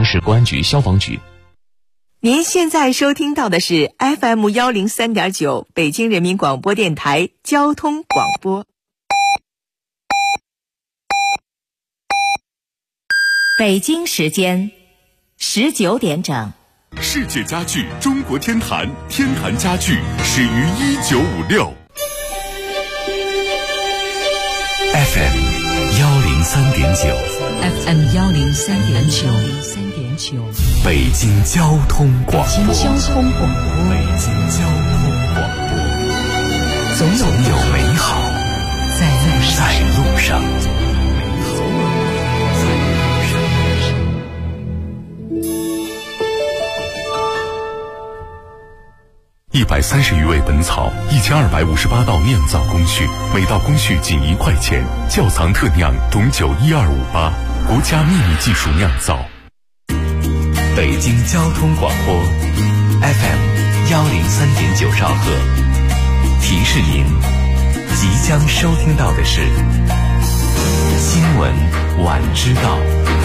市公安局消防局。 您现在收听到的是 FM103.9 北京人民广播电台交通广播。 北京时间19点整。 世界家具中国天坛，天坛家具始于1956。 FM 103.9 FM 103.9 北京交通广播。 北京交通广播。 北京交通广播。总有美好在路上。130余味本草，1258道酿造工序，每道工序仅1块钱。窖藏特酿董酒12588，国家秘密技术酿造。北京交通广播 FM 103.9兆赫，提示您即将收听到的是新闻晚知道。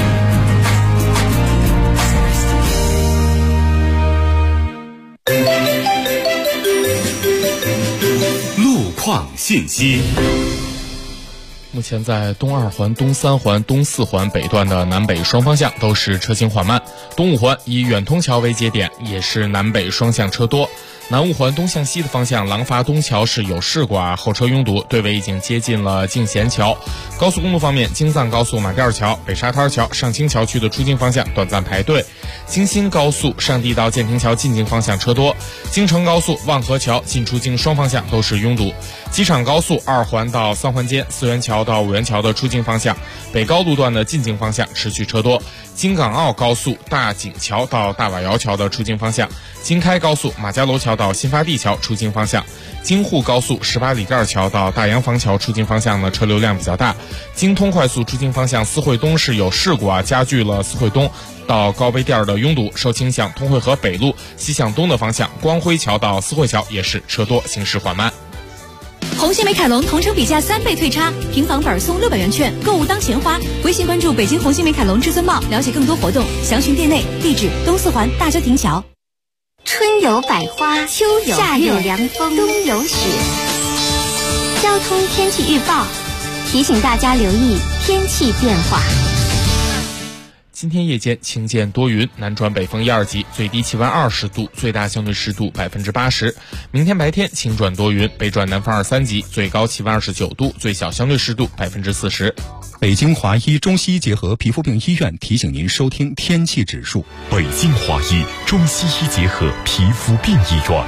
路况信息。 目前在东2环、东3环、东4环北段的南北双方向都是车行缓慢，东5环以远通桥为节点，也是南北双向车多。南5环东向西的方向，廊坊东桥是有事故后车拥堵，队尾已经接近了敬贤桥。高速公路方面，京藏高速马甸桥、北沙滩桥、上清桥区的出京方向短暂排队；京新高速上地到建亭桥进京方向车多；京承高速望河桥进出京双方向都是拥堵；机场高速2环到3环间、4元桥到5元桥的出京方向，北高路段的进京方向持续车多；京港澳高速大井桥到大瓦窑桥的出京方向，京开高速马家楼桥到新发地桥出京方向，京沪高速18里店桥到大洋坊桥出京方向呢车流量比较大。京通快速出京方向思汇东是有事故加剧了思汇东到高碑店的拥堵，受影响通惠河北路西向东的方向，光辉桥到思汇桥也是车多，行驶缓慢。 红星美凯龙同城比价3倍退差，平房本送600元券，购物当钱花。微信关注北京红星美凯龙至尊茂，了解更多活动，详询店内。地址东4环大郊亭桥。 春有百花，秋有夏有凉风，冬有雪。交通天气预报提醒大家留意天气变化。 今天夜间晴间多云，南转北风1、2级，最低气温20度，最大相对湿度80%。明天白天晴转多云，北转南风2、3级，最高气温29度，最小相对湿度40%。 北京华医中西医结合皮肤病医院提醒您收听天气指数。 北京华医中西医结合皮肤病医院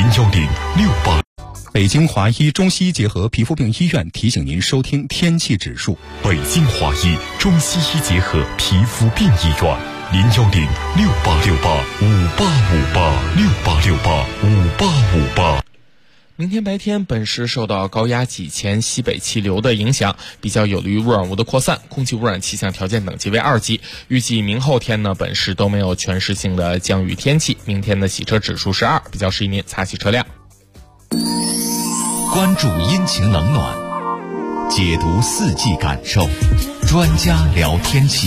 ，01068。 北京华医中西医结合皮肤病医院提醒您收听天气指数。 北京华医中西医结合皮肤病医院，0106868585858。 明天白天本市受到高压脊前西北气流的影响，比较有利于污染物的扩散，空气污染气象条件等级为2级。预计明后天呢，本市都没有全市性的降雨天气。明天的洗车指数是2，比较适宜您擦洗车辆。 关注阴晴冷暖，解读四季感受，专家聊天气。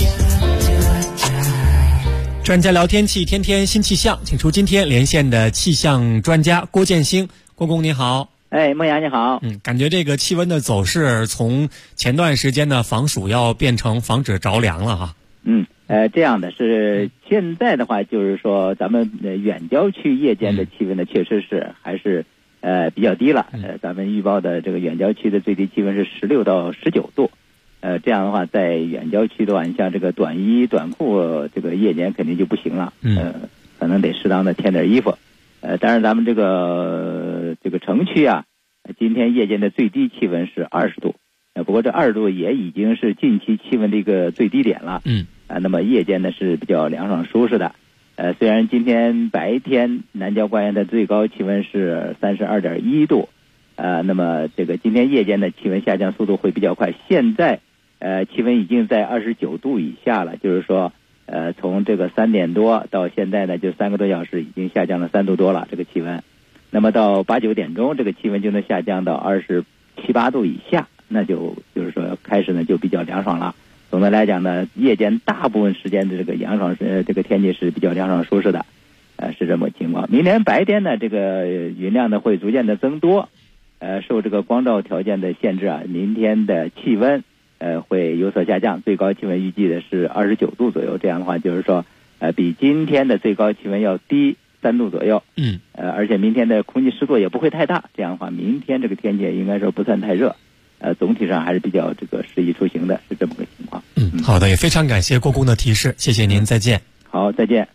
专家聊天气，天天新气象，请出今天连线的气象专家郭建兴。郭工你好。 孟阳你好。 感觉这个气温的走势从前段时间的防暑要变成防止着凉了哈。 这样的是现在的话，就是说咱们远郊区夜间的气温呢，确实是还是比较低了。咱们预报的这个远郊区的最低气温是16到19度。这样的话，在远郊区的话，你像这个短衣短裤，这个夜间肯定就不行了。可能得适当的添点衣服。当然咱们这个城区啊，今天夜间的最低气温是20度。不过这20度也已经是近期气温的一个最低点了。那么夜间呢是比较凉爽舒适的。虽然今天白天南郊关原的最高气温是32.1度，那么这个今天夜间的气温下降速度会比较快，现在气温已经在29度以下了，就是说从这个3点多到现在呢，就3个多小时已经下降了3度多了这个气温。那么到8、9点钟，这个气温就能下降到27、8度以下，那就是说开始呢就比较凉爽了。 总的来讲呢，夜间大部分时间的这个阳爽这个天气是比较凉爽舒适的，是这么情况。明天白天呢，这个云量呢会逐渐的增多，受这个光照条件的限制啊，明天的气温会有所下降，最高气温预计的是29度左右。这样的话，就是说比今天的最高气温要低3度左右。而且明天的空气湿度也不会太大，这样的话，明天这个天气应该说不算太热。总体上还是比较这个适宜出行的，是这么个情况。 好的，也非常感谢郭工的提示，谢谢您，再见。 好，再见。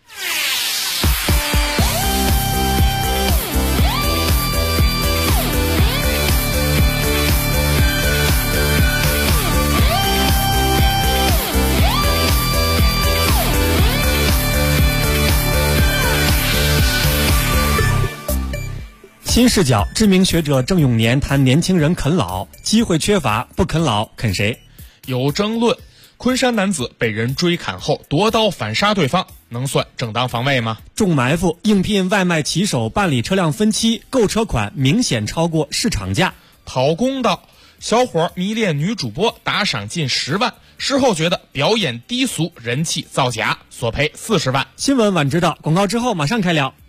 新视角，知名学者郑永年谈年轻人啃老，机会缺乏，不啃老啃谁？ 有争论，昆山男子被人追砍后夺刀反杀对方，能算正当防卫吗？ 重埋伏，应聘外卖骑手办理车辆分期，购车款明显超过市场价。 讨公道，小伙迷恋女主播，打赏近10万，事后觉得表演低俗，人气造假，索赔40万。 新闻晚知道，广告之后马上开聊。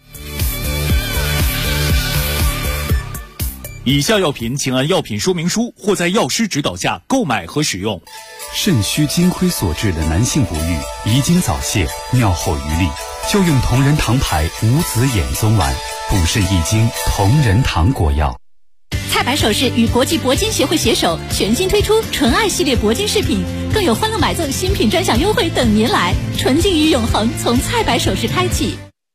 以下药品请按药品说明书或在药师指导下购买和使用。 肾虚金亏所致的男性不育、遗精早泄、尿后余力，就用同仁堂牌无子衍宗丸，补肾益精同仁堂果药。 菜百首饰与国际铂金协会携手，全新推出纯爱系列铂金饰品，更有欢乐买赠新品专享优惠等您来。纯净与永恒从菜百首饰开启。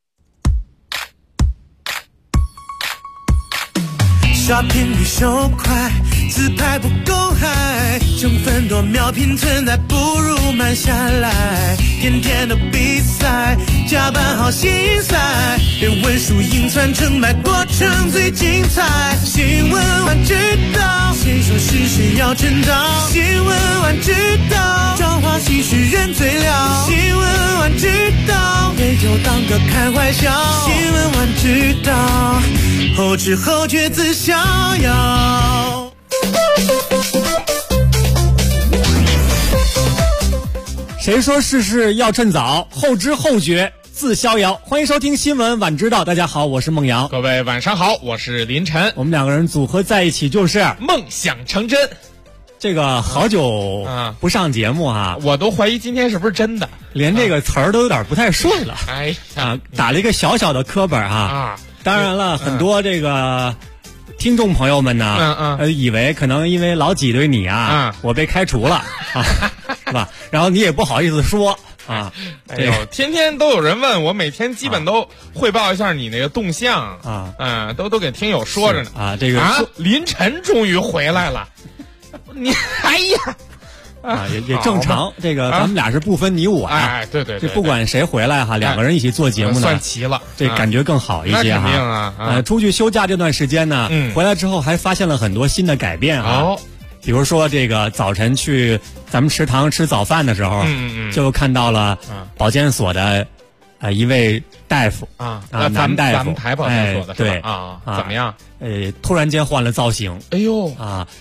刷屏率手快，自拍不够嗨，成分多秒拼存在，不如慢下来。天天的比赛，加班好心塞，别问输赢算成败，过程最精彩。新闻晚知道，谁说是谁要成长？新闻晚知道，朝花夕拾人最了。新闻晚知道，别就当个开怀笑。新闻晚知道，后知后觉自逍遥。 谁说事事要趁早，后知后觉自逍遥。欢迎收听新闻晚知道，大家好，我是孟阳。 各位晚上好，我是林晨。 我们两个人组合在一起就是梦想成真。 这个好久不上节目啊， 我都怀疑今天是不是真的， 连这个词儿都有点不太顺了。 哎呀， 打了一个小小的磕本啊。当然了，很多这个听众朋友们呢，以为可能因为老挤兑你啊，我被开除了啊，是吧？然后你也不好意思说啊。 哎呦，天天都有人问我，每天基本都汇报一下你那个动向啊，都给听友说着呢啊。这个林晨终于回来了，你哎呀。 也正常，这个咱们俩是不分你我呀。对， 这不管谁回来哈，两个人一起做节目呢， 算齐了， 这感觉更好一些哈。 那肯定啊。 出去休假这段时间呢，回来之后还发现了很多新的改变啊。比如说这个早晨去咱们食堂吃早饭的时候，就看到了保健所的一位大夫男大夫， 咱们台保健所的对怎么样？ 突然间换了造型， 哎呦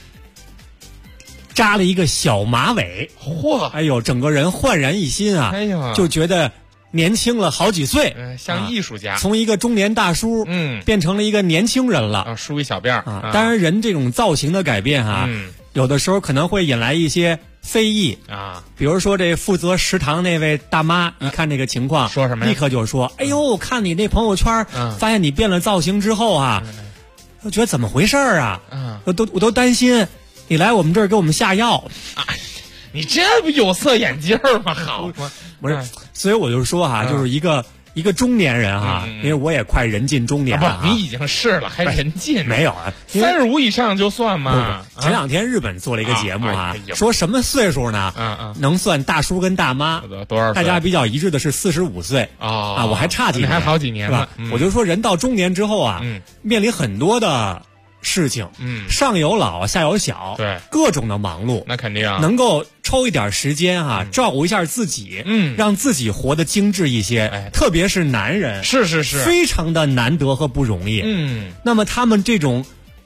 扎了一个小马尾， 嚯！ 哎呦，整个人焕然一新啊！ 哎呦， 就觉得年轻了好几岁， 像艺术家， 从一个中年大叔，变成了一个年轻人了， 梳一小辫儿。 当然，人这种造型的改变有的时候可能会引来一些非议啊。 比如说，这负责食堂那位大妈，一看这个情况， 说什么呀？ 立刻就说：“哎呦，看你那朋友圈，发现你变了造型之后啊，我觉得怎么回事啊？我都担心。”你来我们这儿给我们下药你这不有色眼镜吗？好吗？ 不是，所以我就说就是一个中年人因为我也快人近中年了。 不，你已经是了，还人近？ 没有啊 ，35以上就算嘛。 前两天日本做了一个节目说什么岁数呢？能算大叔跟大妈多少岁？ 大家比较一致的是45岁我还差几年， 还好几年是吧？我就说人到中年之后面临很多的事情，上有老下有小， 对， 各种的忙碌， 那肯定能够抽一点时间照顾一下自己，让自己活得精致一些，特别是男人， 是非常的难得和不容易，那么他们这种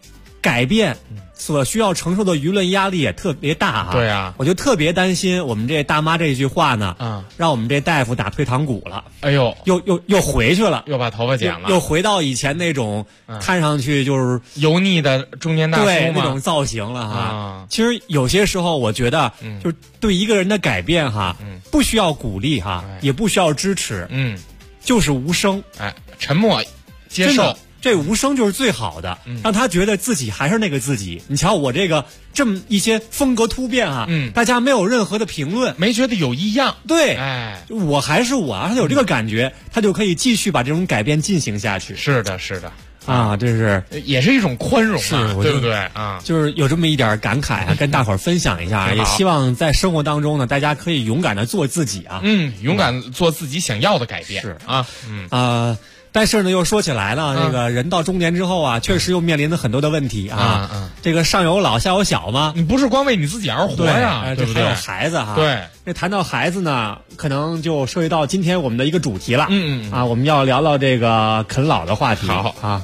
改变所需要承受的舆论压力也特别大哈。 对啊， 我就特别担心我们这大妈这句话呢，让我们这大夫打退堂鼓了。 哎呦， 又回去了， 又把头发剪了， 又回到以前那种看上去就是油腻的中年大叔对那种造型了哈。其实有些时候我觉得，就是对一个人的改变哈，不需要鼓励哈，也不需要支持，就是无声， 沉默接受。 这无声就是最好的，让他觉得自己还是那个自己。你瞧我这个这么一些风格突变啊，大家没有任何的评论， 没觉得有异样。 对，我还是我，他有这个感觉，他就可以继续把这种改变进行下去。 是的，是的。 这是也是一种宽容啊，对不对啊？ 就是有这么一点感慨啊，跟大伙儿分享一下，也希望在生活当中呢，大家可以勇敢的做自己啊， 勇敢做自己想要的改变。 是啊，但是呢，又说起来了，这个人到中年之后啊，确实又面临着很多的问题啊。这个上有老下有小嘛， 你不是光为你自己而活呀， 对不对？还有孩子哈。 对， 这谈到孩子呢，可能就涉及到今天我们的一个主题了。我们要聊聊这个啃老的话题。 好啊。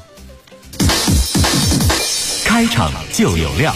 开场就有料。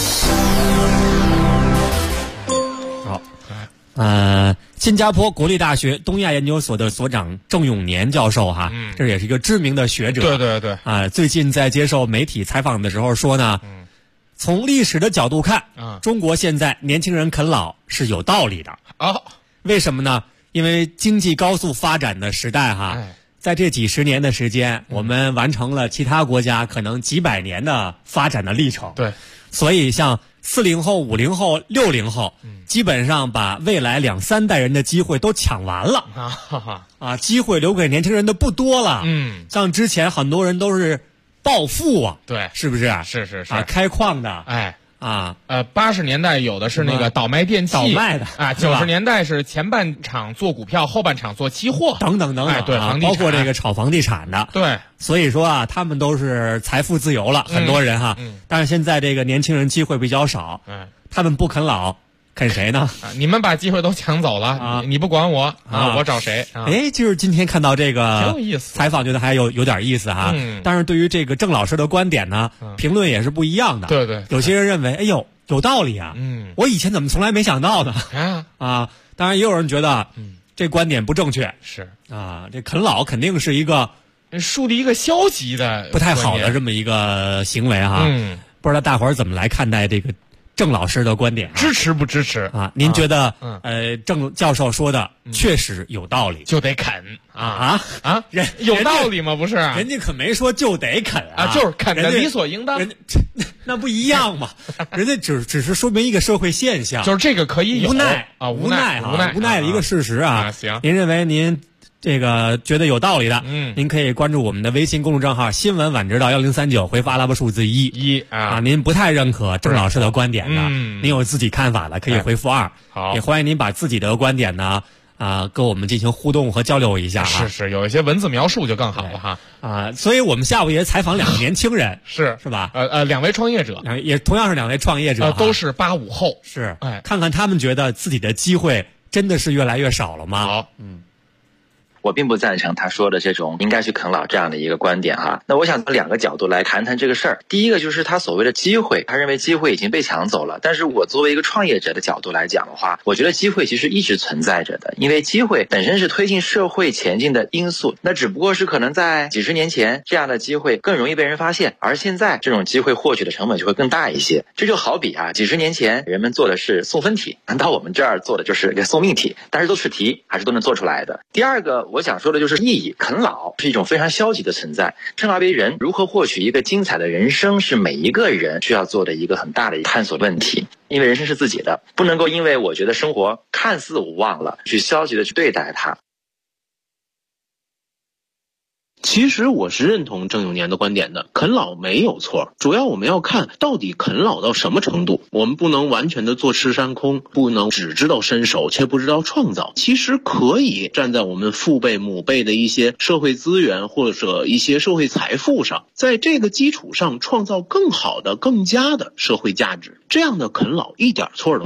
好，新加坡国立大学东亚研究所的所长郑永年教授哈，这也是一个知名的学者。 对最近在接受媒体采访的时候说呢，从历史的角度看，中国现在年轻人啃老是有道理的。为什么呢？因为经济高速发展的时代哈。在这几十年的时间，我们完成了其他国家可能几百年的发展的历程。 对， 所以像40后、50后、60后，基本上把未来2、3代人的机会都抢完了。机会留给年轻人的不多了。像之前很多人都是暴富啊， 对， 是不是？ 是开矿的， 80年代有的是那个倒卖电器， 倒卖的 90年代是前半场做股票，后半场做期货， 等等， 对， 包括这个炒房地产的， 对， 所以说他们都是财富自由了，很多人哈，但是现在这个年轻人机会比较少，他们不啃老。啃谁呢？ 你们把机会都抢走了，你不管我我找谁？ 就是今天看到这个挺有意思采访，觉得还有点意思哈。但是对于这个郑老师的观点呢，评论也是不一样的。 对， 有些人认为，有道理啊。我以前怎么从来没想到呢？当然也有人觉得，这观点不正确。 是这啃老肯定是一个树立一个消极的、 不太好的这么一个行为哈。不知道大伙儿怎么来看待这个郑老师的观点？ 支持不支持啊？您觉得郑教授说的确实有道理， 就得啃人有道理吗？不是， 人家可没说就得啃就是啃的理所应当。 那不一样嘛？人家只是说明一个社会现象， 就是这个可以有无奈无奈的一个事实啊。 行， 您认为您这个觉得有道理的，您可以关注我们的微信公众账号新闻晚知道1039，回复阿拉伯数字1您不太认可郑老师的观点的，您有自己看法的可以回复2。 好， 也欢迎您把自己的观点呢跟我们进行互动和交流一下。 是有一些文字描述就更好了哈。 所以我们下午也采访2个年轻人，是吧 ？2位创业者， 也同样是2位创业者， 都是85后， 是看看他们觉得自己的机会真的是越来越少了吗？ 好， 我并不赞成他说的这种应该去啃老这样的一个观点哈。那我想从2个角度来谈谈这个事儿。第一个就是他所谓的机会，他认为机会已经被抢走了。但是我作为一个创业者的角度来讲的话，我觉得机会其实一直存在着的，因为机会本身是推进社会前进的因素。那只不过是可能在几十年前这样的机会更容易被人发现，而现在这种机会获取的成本就会更大一些。这就好比几十年前人们做的是送分题，难道我们这儿做的就是个送命题？但是都是题，还是都能做出来的。第二个我想说的就是意义，啃老是一种非常消极的存在。生而为人，如何获取一个精彩的人生，是每一个人需要做的一个很大的探索问题。因为人生是自己的，不能够因为我觉得生活看似无望了，去消极的去对待它。 其实我是认同郑永年的观点的，啃老没有错，主要我们要看到底啃老到什么程度。我们不能完全的坐吃山空，不能只知道伸手却不知道创造。其实可以站在我们父辈母辈的一些社会资源或者一些社会财富上，在这个基础上创造更好的更佳的社会价值，这样的啃老一点错都没有。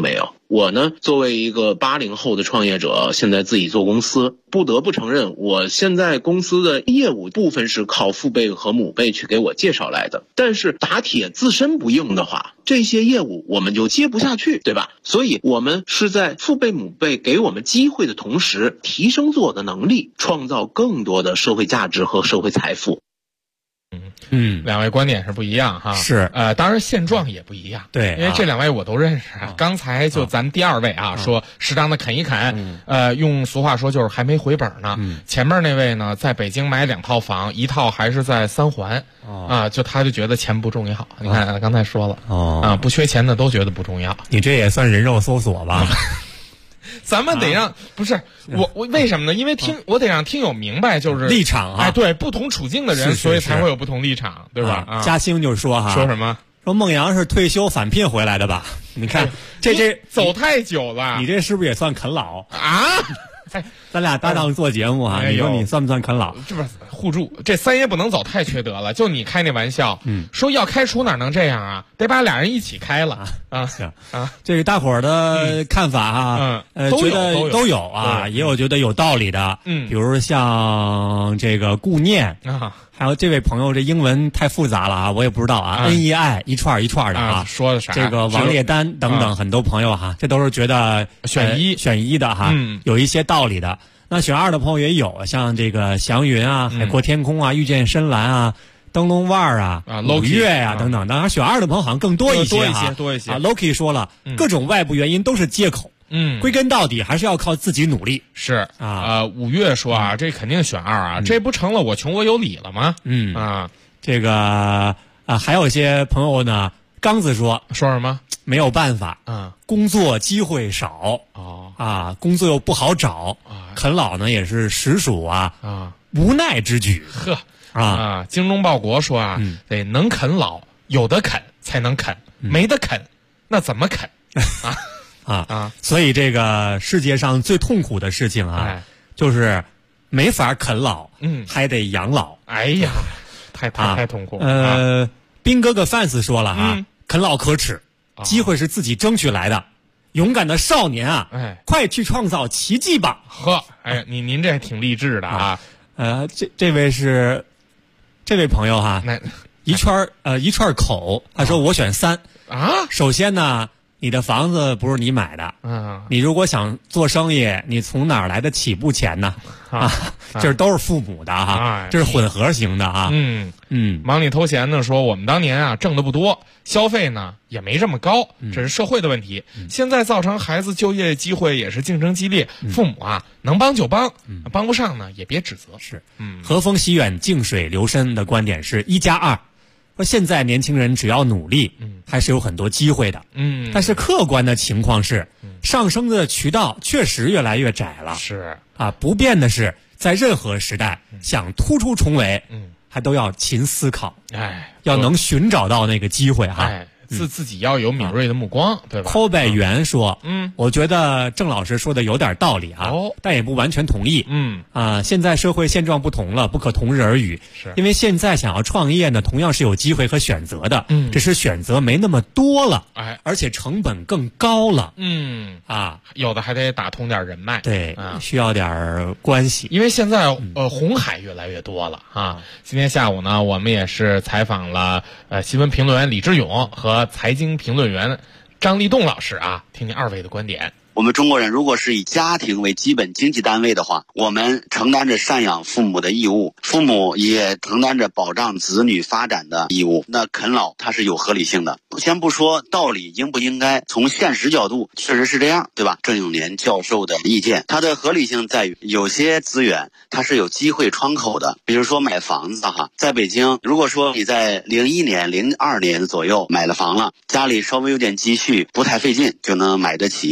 我呢，作为一个80后的创业者，现在自己做公司，不得不承认，我现在公司的业务部分是靠父辈和母辈去给我介绍来的，但是打铁自身不硬的话，这些业务我们就接不下去，对吧？所以我们是在父辈母辈给我们机会的同时，提升自我的能力，创造更多的社会价值和社会财富。 两位观点是不一样哈， 是当然现状也不一样， 对， 因为这两位我都认识。刚才就咱第二位啊，说适当的啃一啃，用俗话说就是还没回本呢。前面那位呢，在北京买2套房，一套还是在3环，他就觉得钱不重要。你看刚才说了，不缺钱的都觉得不重要。 你这也算人肉搜索吧？ 咱们得让不是我为什么呢？因为我得让听友明白，就是立场啊， 对不同处境的人，所以才会有不同立场，对吧？ 嘉兴就说说什么？ 说孟阳是退休返聘回来的吧？你看这走太久了， 你这是不是也算啃老啊？ 咱俩搭档做节目啊，你说你算不算啃老？ 这不是互助，这三爷不能走太缺德了。就你开那玩笑，说要开除哪能这样啊？得把俩人一起开了啊！ 这个大伙儿的看法啊，觉得都有啊，也有觉得有道理的，比如像这个顾念啊。还有这位朋友，这英文太复杂了啊，我也不知道啊。NEI 一串一串的啊， 说的啥？ 这个王列丹等等很多朋友哈，这都是觉得选一的哈，有一些道理的。那选2的朋友也有，像这个祥云啊、海阔天空啊、遇见深蓝啊、灯笼腕儿啊、五月呀等等。当然选2的朋友好像更多一些多一些。 Loki 说了，各种外部原因都是借口。归根到底还是要靠自己努力。 是五月说啊，这肯定选2啊，这不成了我穷我有理了吗？ 这个还有一些朋友呢，刚子说什么？ 没有办法工作机会少工作又不好找啃老呢也是实属无奈之举。 精忠报国说得能啃老，有的啃才能啃，没得啃那怎么啃所以这个世界上最痛苦的事情就是没法啃老，还得养老。 哎呀，太痛苦。 兵哥哥 fans 说了啃老可耻，机会是自己争取来的。勇敢的少年快去创造奇迹吧！ 您这挺励志的啊。 这位朋友一串口，他说我选3首先呢。你的房子不是你买的，你如果想做生意，你从哪儿来的起步钱呢？这都是父母的这是混合型的忙里偷闲的说，我们当年挣的不多，消费呢也没这么高，这是社会的问题。现在造成孩子就业机会也是竞争激烈，父母能帮就帮，帮不上呢也别指责。 是，和风习远，静水流深的观点是1+2。说现在年轻人只要努力，还是有很多机会的。但是客观的情况是，上升的渠道确实越来越窄了。 是不变的是，在任何时代，想突出重围，还都要勤思考。要能寻找到那个机会自己要有敏锐的目光，对吧？ 寇百元说，我觉得郑老师说的有点道理但也不完全同意。现在社会现状不同了，不可同日而语。因为现在想要创业呢，同样是有机会和选择的，只是选择没那么多了，而且成本更高了。 有的还得打通点人脉， 对，需要点关系。 因为现在红海越来越多了今天下午呢，我们也是采访了新闻评论员李志勇和财经评论员张立栋老师听听2位的观点。 我们中国人如果是以家庭为基本经济单位的话，我们承担着赡养父母的义务，父母也承担着保障子女发展的义务。那啃老它是有合理性的，先不说道理应不应该，从现实角度确实是这样，对吧？郑永年教授的意见，它的合理性在于有些资源它是有机会窗口的，比如说买房子在北京，如果说你在01年、02年左右买了房了，家里稍微有点积蓄，不太费劲就能买得起，那么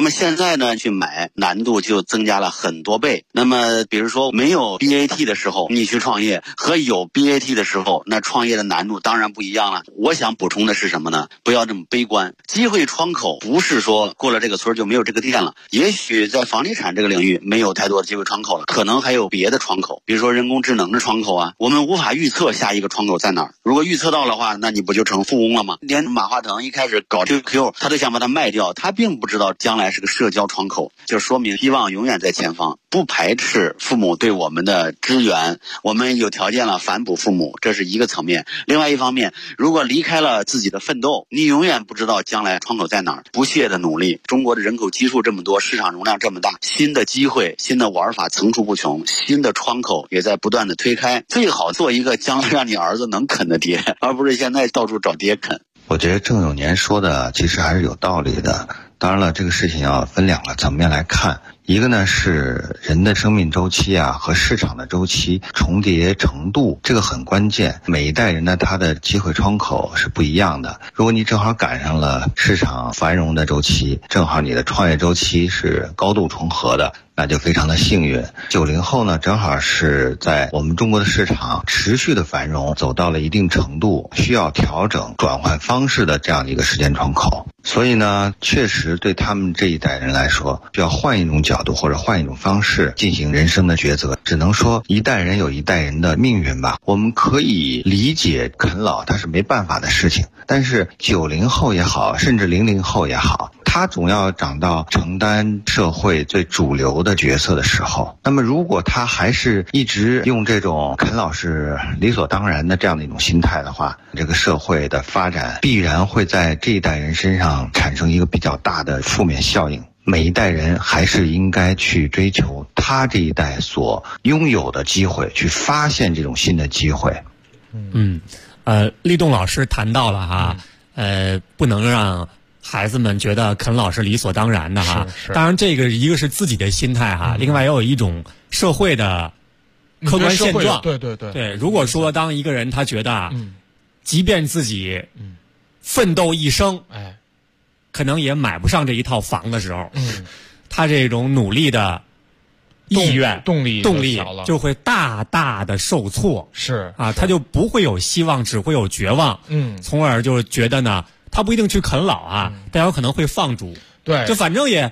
么现在呢，去买难度就增加了很多倍。那么比如说没有 BAT 的时候你去创业，和有 BAT 的时候，那创业的难度当然不一样了。我想补充的是什么呢？不要这么悲观，机会窗口不是说过了这个村就没有这个店了，也许在房地产这个领域没有太多的机会窗口了，可能还有别的窗口，比如说人工智能的窗口啊，我们无法预测下一个窗口在哪儿。如果预测到的话，那你不就成富翁了吗？连马化腾一开始搞 QQ 他都想把它卖掉，他并不知道将来是个社交窗口，就说明希望永远在前方，不排斥父母对我们的支援，我们有条件了反哺父母，这是一个层面。另外一方面，如果离开了自己的奋斗，你永远不知道将来窗口在哪儿，不懈的努力。中国的人口基数这么多，市场容量这么大，新的机会新的玩法层出不穷，新的窗口也在不断的推开，最好做一个将来让你儿子能啃的爹，而不是现在到处找爹啃。 我觉得郑永年说的其实还是有道理的。当然了，这个事情要分两个层面来看，一个呢是人的生命周期啊和市场的周期重叠程度，这个很关键。每一代人呢，他的机会窗口是不一样的。如果你正好赶上了市场繁荣的周期，正好你的创业周期是高度重合的，那就非常的幸运。90后呢，正好是在我们中国的市场持续的繁荣走到了一定程度，需要调整转换方式的这样的一个时间窗口。所以呢，确实对他们这一代人来说，需要换一种角度或者换一种方式进行人生的抉择。只能说一代人有一代人的命运吧。我们可以理解啃老它是没办法的事情，但是90后也好，甚至00后也好，他总要长到承担社会最主流的角色的时候，那么如果他还是一直用这种啃老是理所当然的这样的一种心态的话，这个社会的发展必然会在这一代人身上产生一个比较大的负面效应。每一代人还是应该去追求他这一代所拥有的机会，去发现这种新的机会。 立栋老师谈到了哈，不能让孩子们觉得啃老是理所当然的哈。当然这个一个是自己的心态哈，另外也有一种社会的客观现状。对，如果说当一个人他觉得即便自己奋斗一生，可能也买不上这一套房的时候，他这种努力的意愿动力就会大大的受挫。他就不会有希望，只会有绝望。从而就觉得呢，他不一定去啃老啊，但有可能会放逐。 对， 就反正也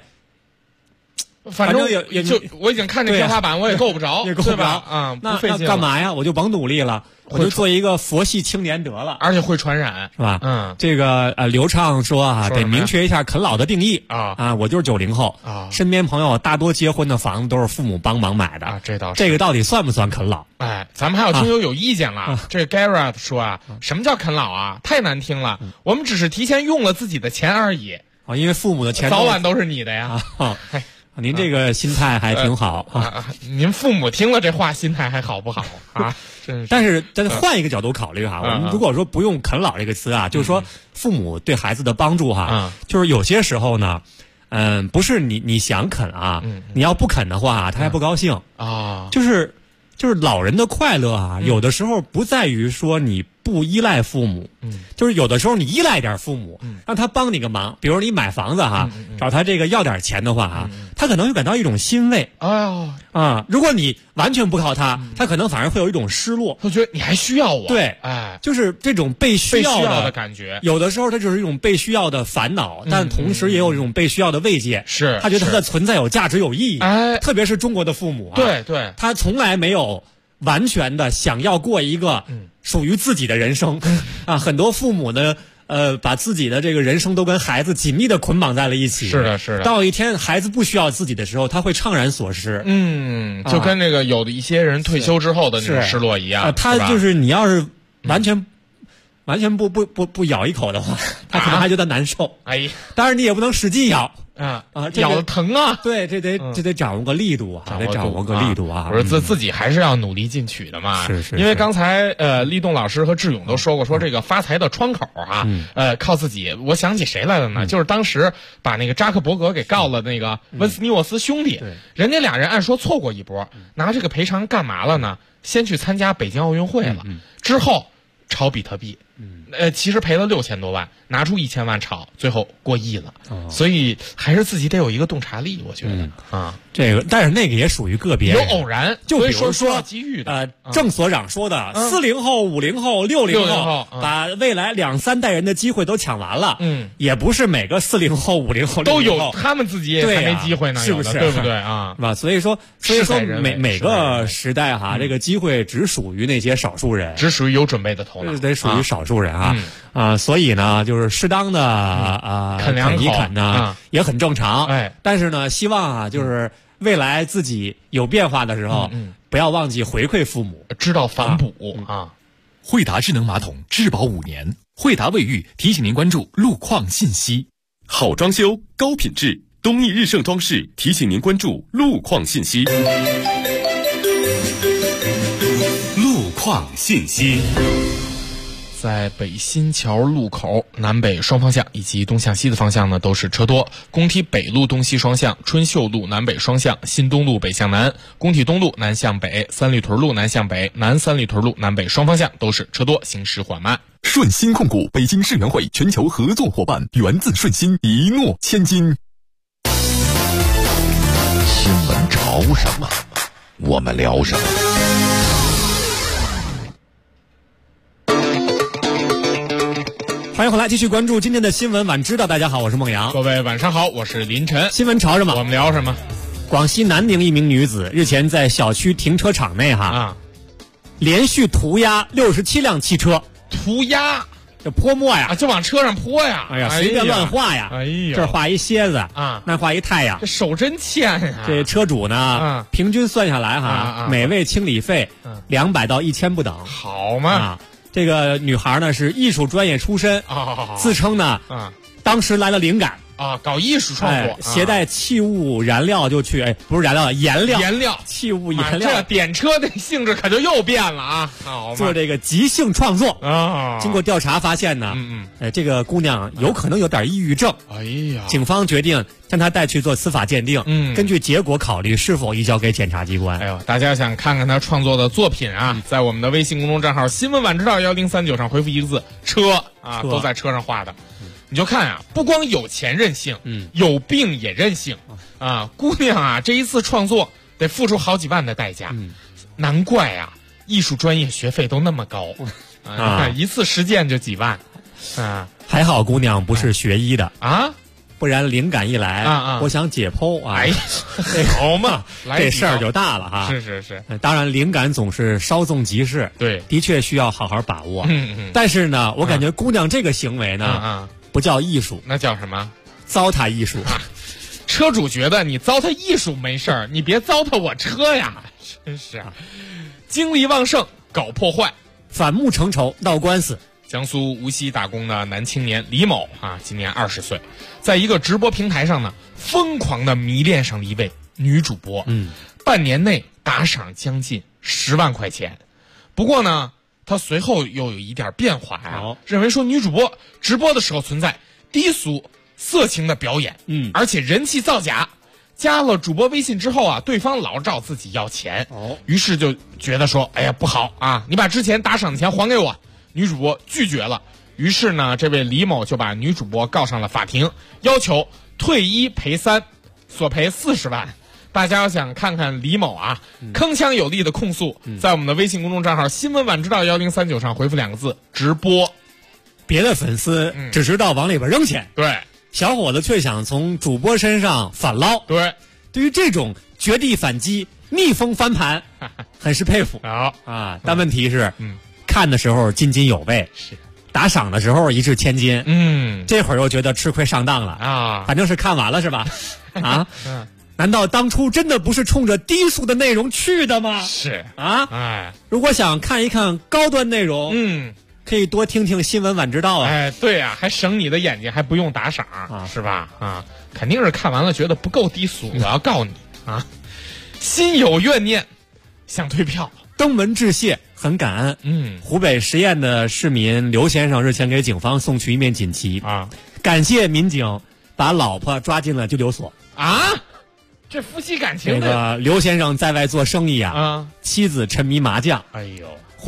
就我已经看见天花板，我也够不着，对吧？啊， 那干嘛呀？我就甭努力了，我就做一个佛系青年得了， 而且会传染， 是吧？这个刘畅说啊，得明确一下啃老的定义啊。我就是90后啊，身边朋友大多结婚的房子都是父母帮忙买的啊，这个到底算不算啃老？ 咱们还有听友有意见了。这 Garrett 说啊，什么叫啃老啊？太难听了，我们只是提前用了自己的钱而已啊，因为父母的钱早晚都是你的呀。 您这个心态还挺好您父母听了这话心态还好不好啊？ 但是换一个角度考虑哈，我们如果说不用啃老这个词啊，就是说父母对孩子的帮助哈，就是有些时候呢，不是你想啃啊，你要不啃的话他还不高兴啊。就是老人的快乐啊，有的时候不在于说你不依赖父母，就是有的时候你依赖点父母，让他帮你个忙，比如你买房子哈，找他这个要点钱的话哈，他可能会感到一种欣慰。如果你完全不靠他，他可能反而会有一种失落， 他觉得你还需要我。 对，就是这种被需要的感觉。 有的时候他就是一种被需要的烦恼，但同时也有一种被需要的慰藉。他觉得他的存在有价值有意义。特别是中国的父母啊， 对， 他从来没有完全的想要过一个属于自己的人生啊。很多父母呢，把自己的这个人生都跟孩子紧密的捆绑在了一起。 是的。 到一天孩子不需要自己的时候，他会怅然所失。 就跟那个有的一些人退休之后的那种失落一样。 他就是你要是完全不咬一口的话，他可能还觉得难受。当然你也不能使劲咬。 咬的疼啊！ 对，这得掌握个力度啊，得掌握个力度啊。 我说自己还是要努力进取的嘛。 是。 因为刚才立栋老师和志勇都说过，说这个发财的窗口啊，靠自己。我想起谁来了呢？就是当时把那个扎克伯格给告了那个温斯尼沃斯兄弟，人家俩人按说错过一波，拿这个赔偿干嘛了呢？先去参加北京奥运会了，之后炒比特币， 其实赔了6000多万，拿出1000万炒，最后过亿了。所以还是自己得有一个洞察力，我觉得这个，但是那个也属于个别有偶然， 就比如说机遇的。 郑所长说的，40后、50后、60后，把未来2、3代人的机会都抢完了。也不是每个40后、50后都有，他们自己也还没机会呢， 是不是？ 对不对啊？ 是吧？所以说每个时代哈，这个机会只属于那些少数人， 只属于有准备的头脑， 得属于少数人啊。所以呢，就是适当的啃一啃呢，也很正常。但是呢，希望就是未来自己有变化的时候，不要忘记回馈父母， 知道反哺啊。 惠达智能马桶质保5年，惠达卫浴提醒您关注路况信息。 好装修，高品质，东义日盛装饰提醒您关注路况信息。路况信息。 在北新桥路口南北双方向以及东向西的方向呢，都是车多。工体北路东西双向、春秀路南北双向、新东路北向南、工体东路南向北、三里屯路南向北、南三里屯路南北双方向都是车多，行驶缓慢。 顺鑫控股北京世园会全球合作伙伴，源自顺鑫，一诺千金。 新闻潮什么，我们聊什么。 欢迎回来，继续关注今天的新闻晚知道。大家好，我是孟阳。 各位晚上好，我是林晨。 新闻潮什么？ 我们聊什么？ 广西南宁一名女子日前在小区停车场内连续涂鸦67辆汽车。 涂鸦？ 这泼墨呀， 就往车上泼呀！ 哎呀，随便乱画呀！ 哎呀， 这儿画一蝎子那画一太阳， 这手真欠呀！ 这车主呢，平均算下来每位清理费200到1000不等。 好嘛！ 这个女孩呢是艺术专业出身，自称呢，当时来了灵感搞艺术创作， 携带器物燃料就去，不是燃料，颜料， 器物颜料， 这点车的性质可就又变了啊！ 做这个即兴创作经过调查发现呢，这个姑娘有可能有点抑郁症。 哎呀， 警方决定将她带去做司法鉴定，根据结果考虑是否移交给检察机关。 哎呦，大家想看看她创作的作品在我们的微信公众账号新闻晚知道1039上回复一个字车都在车上画的。你就看不光有钱任性，有病也任性姑娘这一次创作得付出好几万的代价，难怪艺术专业学费都那么高一次实践就几万还好姑娘不是学医的不然灵感一来我想解剖好嘛， 这事儿就大了是。 当然灵感总是稍纵即逝， 对， 的确需要好好把握。但是呢，我感觉姑娘这个行为呢不叫艺术， 那叫什么？ 糟蹋艺术车主觉得你糟蹋艺术没事儿，你别糟蹋我车呀！真是精力旺盛搞破坏， 反目成仇闹官司。 江苏无锡打工的男青年李某今年20岁，在一个直播平台上呢，疯狂的迷恋上了一位女主播，半年内打赏将近10万块钱。不过呢，他随后又有一点变化认为说女主播直播的时候存在低俗色情的表演，而且人气造假。加了主播微信之后对方老找自己要钱，于是就觉得说，哎呀不好你把之前打赏的钱还给我。女主播拒绝了，于是呢，这位李某就把女主播告上了法庭，要求退1赔3，索赔40万。大家要想看看李某铿锵有力的控诉，在我们的微信公众账号新闻晚知道1039上回复2个字直播。 别的粉丝只知道往里边扔钱， 对， 小伙子却想从主播身上反捞， 对于这种绝地反击逆风翻盘很是佩服但问题是看的时候津津有味， 是打赏的时候一掷千金，这会儿又觉得吃亏上当了反正是看完了是吧难道当初真的不是冲着低俗的内容去的吗？ 是如果想看一看高端内容可以多听听新闻晚知道对还省你的眼睛，还不用打赏是吧肯定是看完了觉得不够低俗我要告你心有怨念想退票， 登门致谢很感恩。湖北十堰的市民刘先生日前给警方送去一面锦旗感谢民警把老婆抓进了拘留所这夫妻感情刘先生在外做生意妻子沉迷麻将，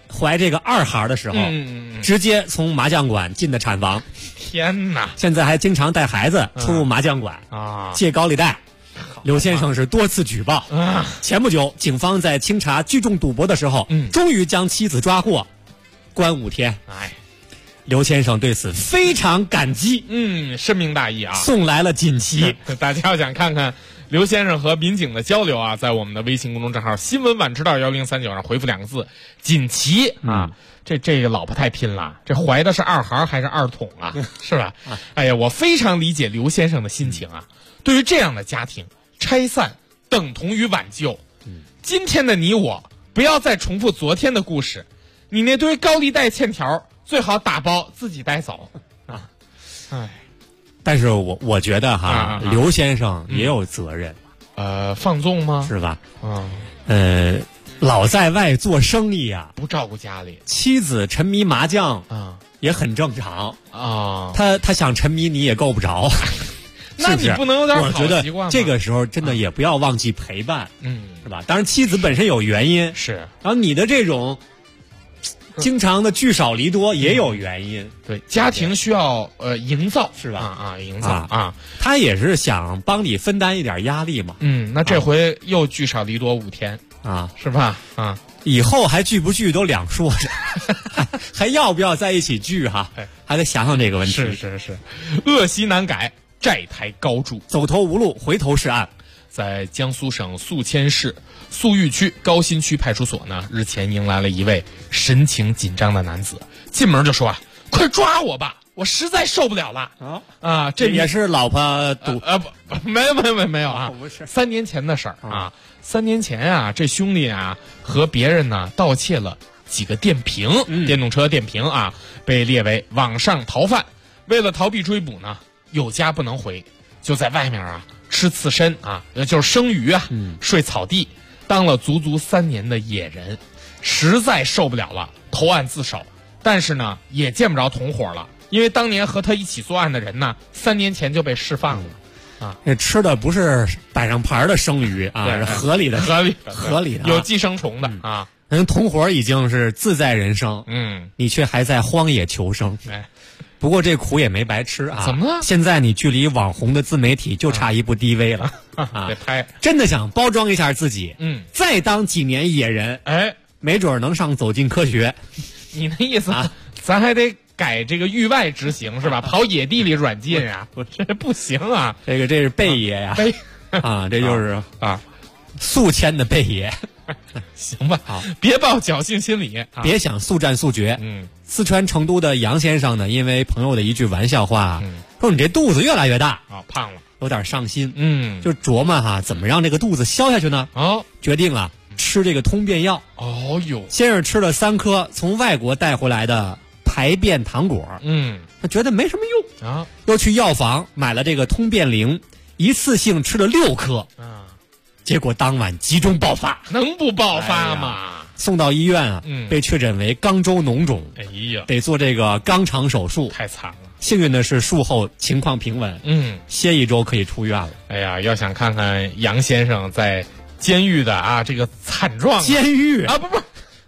怀这个2孩的时候，直接从麻将馆进的产房。 天哪！ 现在还经常带孩子出入麻将馆借高利贷。刘先生是多次举报。前不久，警方在清查聚众赌博的时候，终于将妻子抓获，关5天。刘先生对此非常感激， 深明大义啊， 送来了锦旗。 大家要想看看刘先生和民警的交流啊，在我们的微信公众账号新闻晚知道1039上回复2个字锦旗啊。这个老婆太拼了，这怀的是2孩还是2桶啊？是吧？哎呀，我非常理解刘先生的心情啊。对于这样的家庭，拆散等同于挽救。今天的你我不要再重复昨天的故事，你那堆高利贷欠条最好打包自己带走啊！ 但是我觉得刘先生也有责任。 放纵吗？ 是吧？老在外做生意啊， 不照顾家里， 妻子沉迷麻将也很正常啊。他想沉迷你也够不着。 那你不能有点好习惯吗？ 我觉得这个时候真的也不要忘记陪伴，是吧？当然妻子本身有原因， 是， 然后你的这种经常的聚少离多也有原因。 对，家庭需要营造， 是吧？ 营造啊， 他也是想帮你分担一点压力嘛。 那这回又聚少离多5天啊， 是吧？ 以后还聚不聚都两说着，还要不要在一起聚哈？还得想想这个问题。 是，恶习难改。债台高筑， 走投无路，回头是岸。 在江苏省宿迁市宿豫区高新区派出所呢，日前迎来了一位神情紧张的男子，进门就说快抓我吧，我实在受不了了这也是老婆赌没有啊， 不是 3年前的事儿啊。3年前啊，这兄弟啊和别人呢盗窃了几个电瓶，电动车电瓶啊，被列为网上逃犯。为了逃避追捕呢，有家不能回，就在外面啊吃刺身啊，就是生鱼啊，睡草地，当了足3年的野人，实在受不了了，投案自首。但是呢，也见不着同伙了，因为当年和他一起作案的人呢，3年前就被释放了。 这吃的不是摆上盘的生鱼啊，是河里的， 有寄生虫的啊。 人同伙已经是自在人生，你却还在荒野求生。不过这苦也没白吃啊！ 怎么了？ 现在你距离网红的自媒体就差一部 DV 了得拍。 真的想包装一下自己，再当几年野人，没准能上走进科学。 你的意思咱还得改这个域外执行是吧？跑野地里软禁啊，这不行啊！ 这是贝爷呀，这就是宿迁的贝爷。 行吧，别抱侥幸心理， 别想速战速决。四川成都的杨先生呢，因为朋友的一句玩笑话，说你这肚子越来越大， 胖了， 有点伤心。就琢磨怎么让这个肚子消下去呢？决定吃这个通便药。先是吃了3颗从外国带回来的排便糖果，他觉得没什么用又去药房买了这个通便灵，一次性吃了6颗结果当晚集中爆发， 能不爆发吗？ 送到医院被确诊为肛周脓肿，得做这个肛肠手术， 太惨了。 幸运的是术后情况平稳，歇1周可以出院了。 哎呀，要想看看杨先生在监狱的这个惨状， 监狱不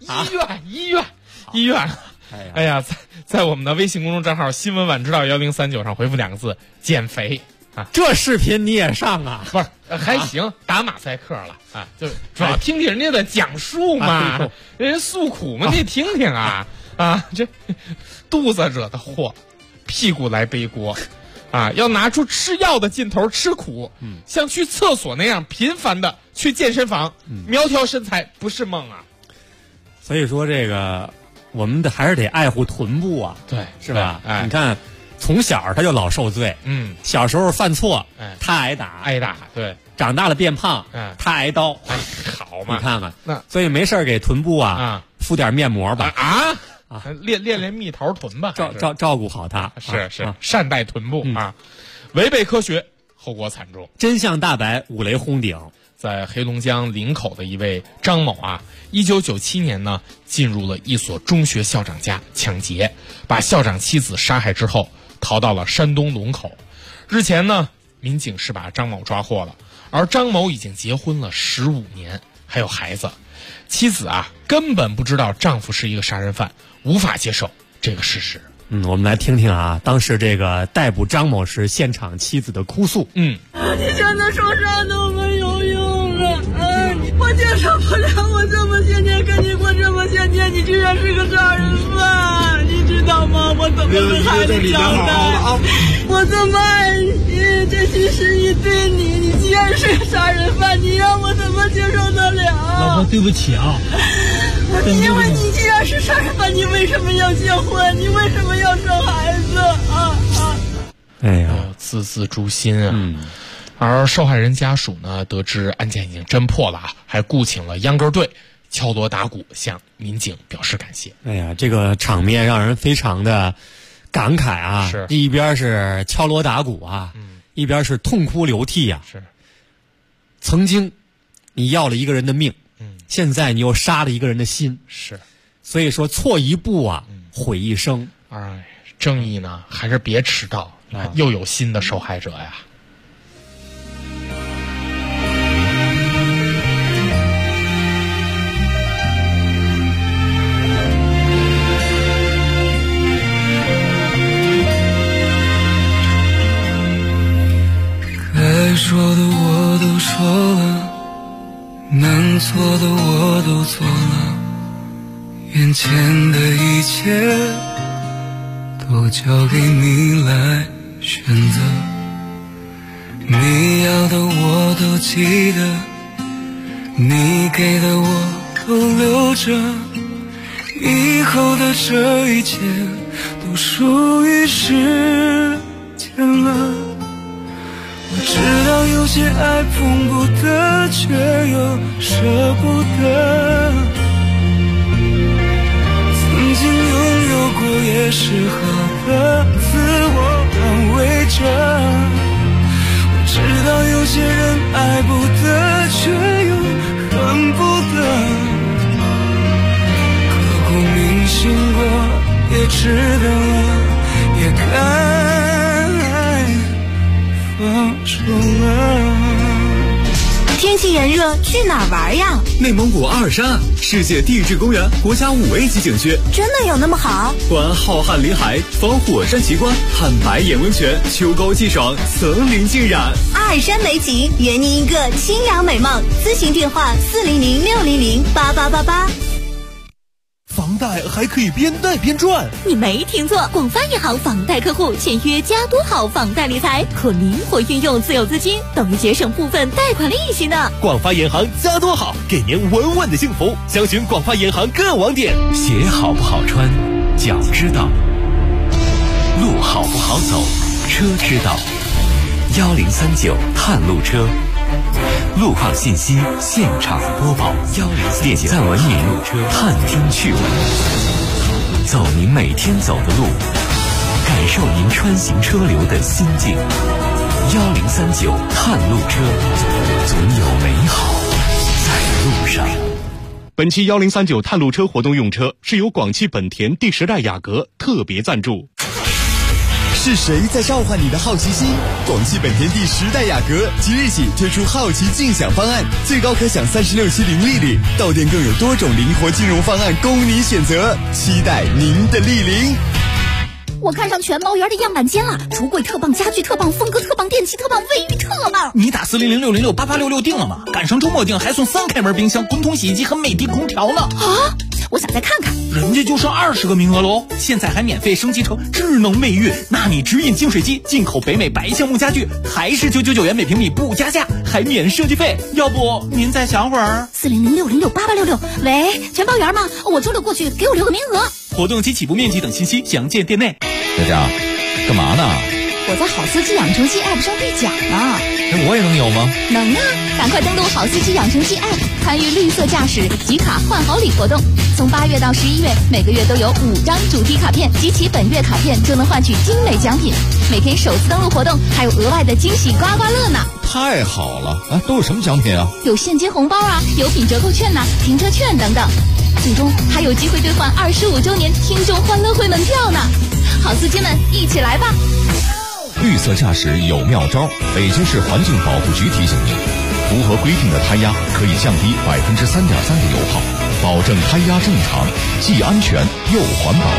医院。哎呀，在我们的微信公众账号新闻晚知道1039上回复2个字减肥。 这视频你也上啊？ 不是，还行，打马赛克了就主要听听人家的讲述嘛，人诉苦嘛，你听听这肚子惹的祸，屁股来背锅要拿出吃药的劲头吃苦，像去厕所那样频繁的去健身房，苗条身材不是梦啊。 所以说这个我们还是得爱护臀部啊， 对， 是吧？你看。从小他就老受罪，小时候犯错，他挨打， 对， 长大了变胖，他挨刀， 好嘛， 你看看，所以没事给臀部敷点面膜吧， 练蜜桃臀吧， 照顾好他， 是善待臀部违背科学，后果惨重， 真相大白，五雷轰顶。 在黑龙江林口的一位张某1997年呢，进入了一所中学校长家抢劫，把校长妻子杀害之后，逃到了山东龙口。日前呢，民警是把张某抓获了，而张某已经结婚了15年，还有孩子。 妻子啊根本不知道丈夫是一个杀人犯，无法接受这个事实。 我们来听听啊，当时这个逮捕张某时现场妻子的哭诉。 你现在说啥都没有用了，我接受不了，我这么些年跟你过这么些年，你居然是个杀人犯，你知道吗？我怎么跟孩子交代？我这么爱你，真心实意对你，你既然是个杀人犯，你让我怎么接受得了？ 老婆，对不起啊。 因为你既然是杀人犯，你为什么要结婚？你为什么要生孩子啊？ 哎呀， 字字诛心啊！而受害人家属呢，得知案件已经侦破了，还雇请了秧歌队敲锣打鼓向民警表示感谢。 哎呀，这个场面让人非常的感慨啊！ 是， 一边是敲锣打鼓啊，一边是痛哭流涕呀。 是， 曾经你要了一个人的命，现在你又杀了一个人的心。 是， 所以说错一步啊，毁一生。 哎，正义呢，还是别迟到，又有新的受害者呀。 该说的我都说了，能做的我都做了，眼前的一切都交给你来选择。你要的我都记得，你给的我都留着，以后的这一切都属于时间了。我知道有些爱碰不得，却又舍不得。曾经拥有过也是好的，自我安慰着。我知道有些人爱不得，却又恨不得。刻骨铭心过也值得了，也该放手了。 天气炎热，去哪儿玩呀？ 内蒙古阿尔山，世界地质公园国家5A级景区， 真的有那么好？ 观浩瀚林海，访火山奇观，看白眼温泉，秋高气爽，层林尽染。 阿尔山美景，圆你一个清凉美梦。咨询电话400-600-8888。 房贷还可以边贷边赚， 你没听错，广发银行房贷客户签约加多好房贷理财，可灵活运用自有资金，等于节省部分贷款利息呢。 广发银行加多好，给您稳稳的幸福。详询广发银行各网点。 鞋好不好穿，脚知道；路好不好走，车知道。1039探路车，路况信息现场播报。点赞文明，探听趣闻，走您每天走的路，感受您穿行车流的心境。1039探路车，总有美好在路上。 本期1039探路车活动用车是由广汽本田第10代雅阁特别赞助。 是谁在召唤你的好奇心？广汽本田第10代雅阁即日起推出好奇竞享方案，最高可享36期零利率，到店更有多种灵活金融方案供你选择，期待您的莅临。 我看上全包园的样板间了，橱柜特棒，家具特棒，风格特棒，电器特棒，卫浴特棒。 你打400-606-8866订了吗？赶上周末订还送3开门冰箱、滚筒洗衣机和美的空调呢。 啊！我想再看看。 人家就剩20个名额喽，现在还免费升级成智能卫浴，纳米直饮净水机，进口北美白橡木家具，还是999元每平米不加价，还免设计费。要不您再想会儿 ？400-606-8866。喂，全包园吗？我周六过去，给我留个名额。 活动及起步面积等信息详见店内。 小佳，干嘛呢？ 我在好司机养成系 App 上兑奖呢。 我也能有吗？ 能啊！赶快登录好司机养成系 App， 参与绿色驾驶集卡换好礼活动。从8月到11月，每个月都有5张主题卡片，集齐本月卡片就能换取精美奖品。每天首次登录活动还有额外的惊喜刮刮乐呢！ 太好了！都有什么奖品啊？ 有现金红包啊，有品折扣券呐，停车券等等。最终还有机会兑换25周年听众欢乐会门票呢！好司机们，一起来吧！ 绿色驾驶有妙招，北京市环境保护局提醒您，符合规定的胎压可以降低3.3%的油耗。 保证胎压正常，既安全又环保。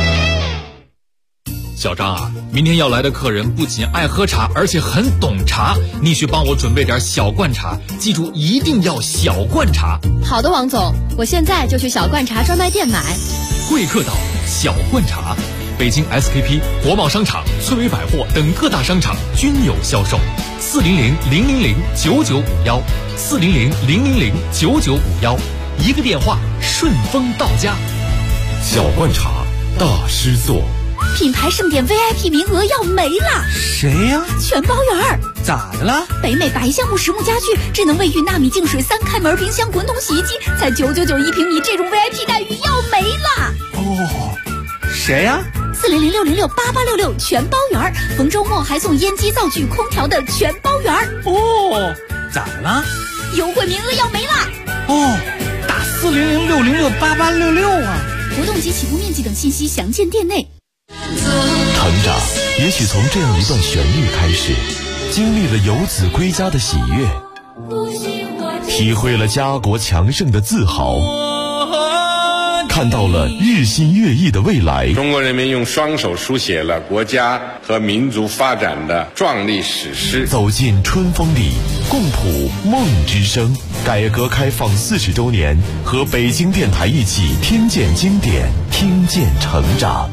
小张啊，明天要来的客人不仅爱喝茶，而且很懂茶，你去帮我准备点小罐茶，记住一定要小罐茶。 好的，王总，我现在就去小罐茶专卖店买。 贵客岛小罐茶，北京 SKP、国贸商场、翠微百货等各大商场均有销售。400-000-9951，400-000-9951，一个电话顺丰到家。 小罐茶，大师做。 品牌盛典 VIP 名额要没了。 谁呀？ 全包圆。 咋的了？ 北美白橡木实木家具、智能卫浴、纳米净水、3开门冰箱、滚筒洗衣机，才999一平米，这种 VIP 待遇要没了。 哦，谁呀 ？400-606-8866全包圆，逢周末还送烟机、灶具、空调的全包圆。 哦，咋的了？ 优惠名额要没了。 哦，打400-606-8866啊！ 活动及起步面积等信息详见店内。 成长也许从这样一段旋律开始，经历了游子归家的喜悦，体会了家国强盛的自豪，看到了日新月异的未来。 中国人民用双手书写了国家和民族发展的壮丽史诗。 走进春风里，共谱梦之声。改革开放40周年，和北京电台一起听见经典，听见成长。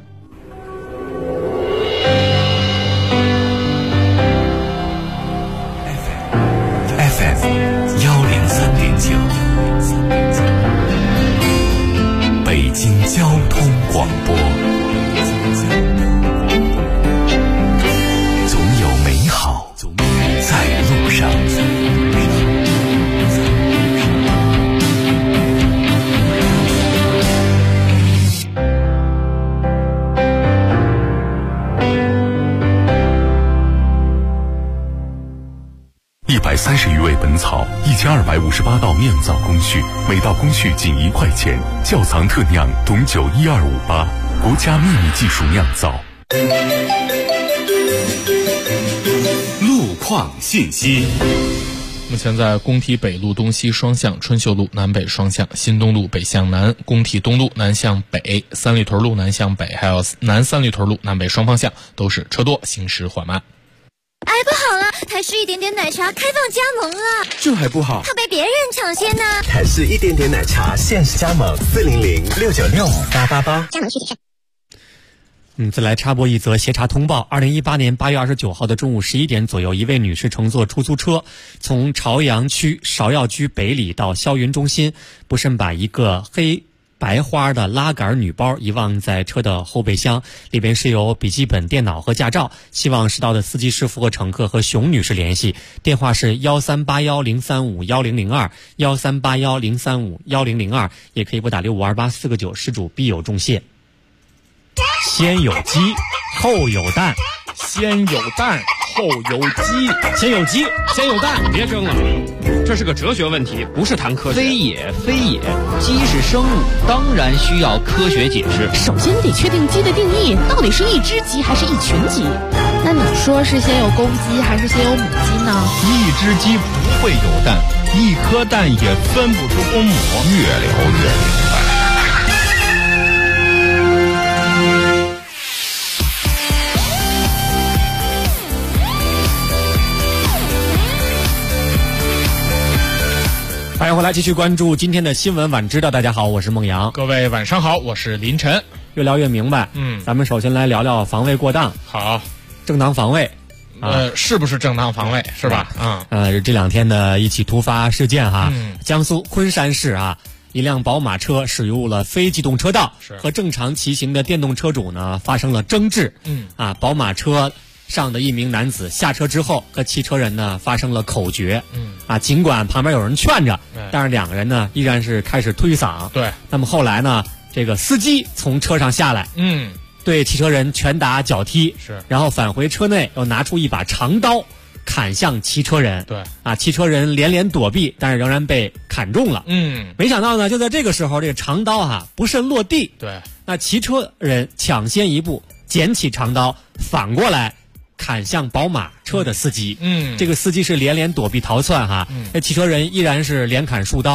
北京交通广播，总有美好在路上。 130余味本草，1258道酿造工序，每道工序仅1块钱。窖藏特酿董酒12588，国家秘密技术酿造。 路况信息。 目前在工体北路东西双向、春秀路南北双向、新东路北向南、工体东路南向北、三里屯路南向北，还有南三里屯路南北双方向都是车多，行驶缓慢。 哎，不好了，台式一点点奶茶开放加盟了， 这还不好， 怕被别人抢先呢。 台式一点点奶茶限时加盟，400-696-5888， 加盟具体上。 再来插播一则协查通报。2018年8月29号的中午11点左右，一位女士乘坐出租车从朝阳区芍药居北里到霄云中心，不慎把一个黑白花的拉杆女包遗忘在车的后备箱，里边是有笔记本电脑和驾照，希望识到的司机师傅和乘客和熊女士联系，电话是1381-035-1002，1381-035-1002，也可以拨打6528-4个9，失主必有重谢。先有鸡后有蛋， 先有蛋后有鸡， 先有鸡先有蛋， 别争了，这是个哲学问题，不是谈科学。 非也，鸡是生物，当然需要科学解释。 首先得确定鸡的定义，到底是一只鸡还是一群鸡？ 那你说是先有公鸡还是先有母鸡呢？ 一只鸡不会有蛋，一颗蛋也分不出公母。 越聊越明白。 欢迎回来，继续关注今天的新闻晚知道。大家好，我是孟阳。 各位晚上好，我是林晨。 越聊越明白。咱们首先来聊聊防卫过当。 好， 正当防卫。 是不是正当防卫是吧？ 这两天的一起突发事件哈，江苏昆山市一辆宝马车驶入了非机动车道，和正常骑行的电动车主呢发生了争执。宝马车上的一名男子下车之后和骑车人呢发生了口角。尽管旁边有人劝着，但是两个人呢依然是开始推搡。 对， 那么后来呢，这个司机从车上下来，对骑车人拳打脚踢，然后返回车内又拿出一把长刀砍向骑车人。 对， 骑车人连连躲避，但是仍然被砍中了。没想到呢，就在这个时候，这个长刀不慎落地。 对， 那骑车人抢先一步捡起长刀，反过来砍向宝马车的司机。这个司机是连连躲避逃窜那骑车人依然是连砍数刀。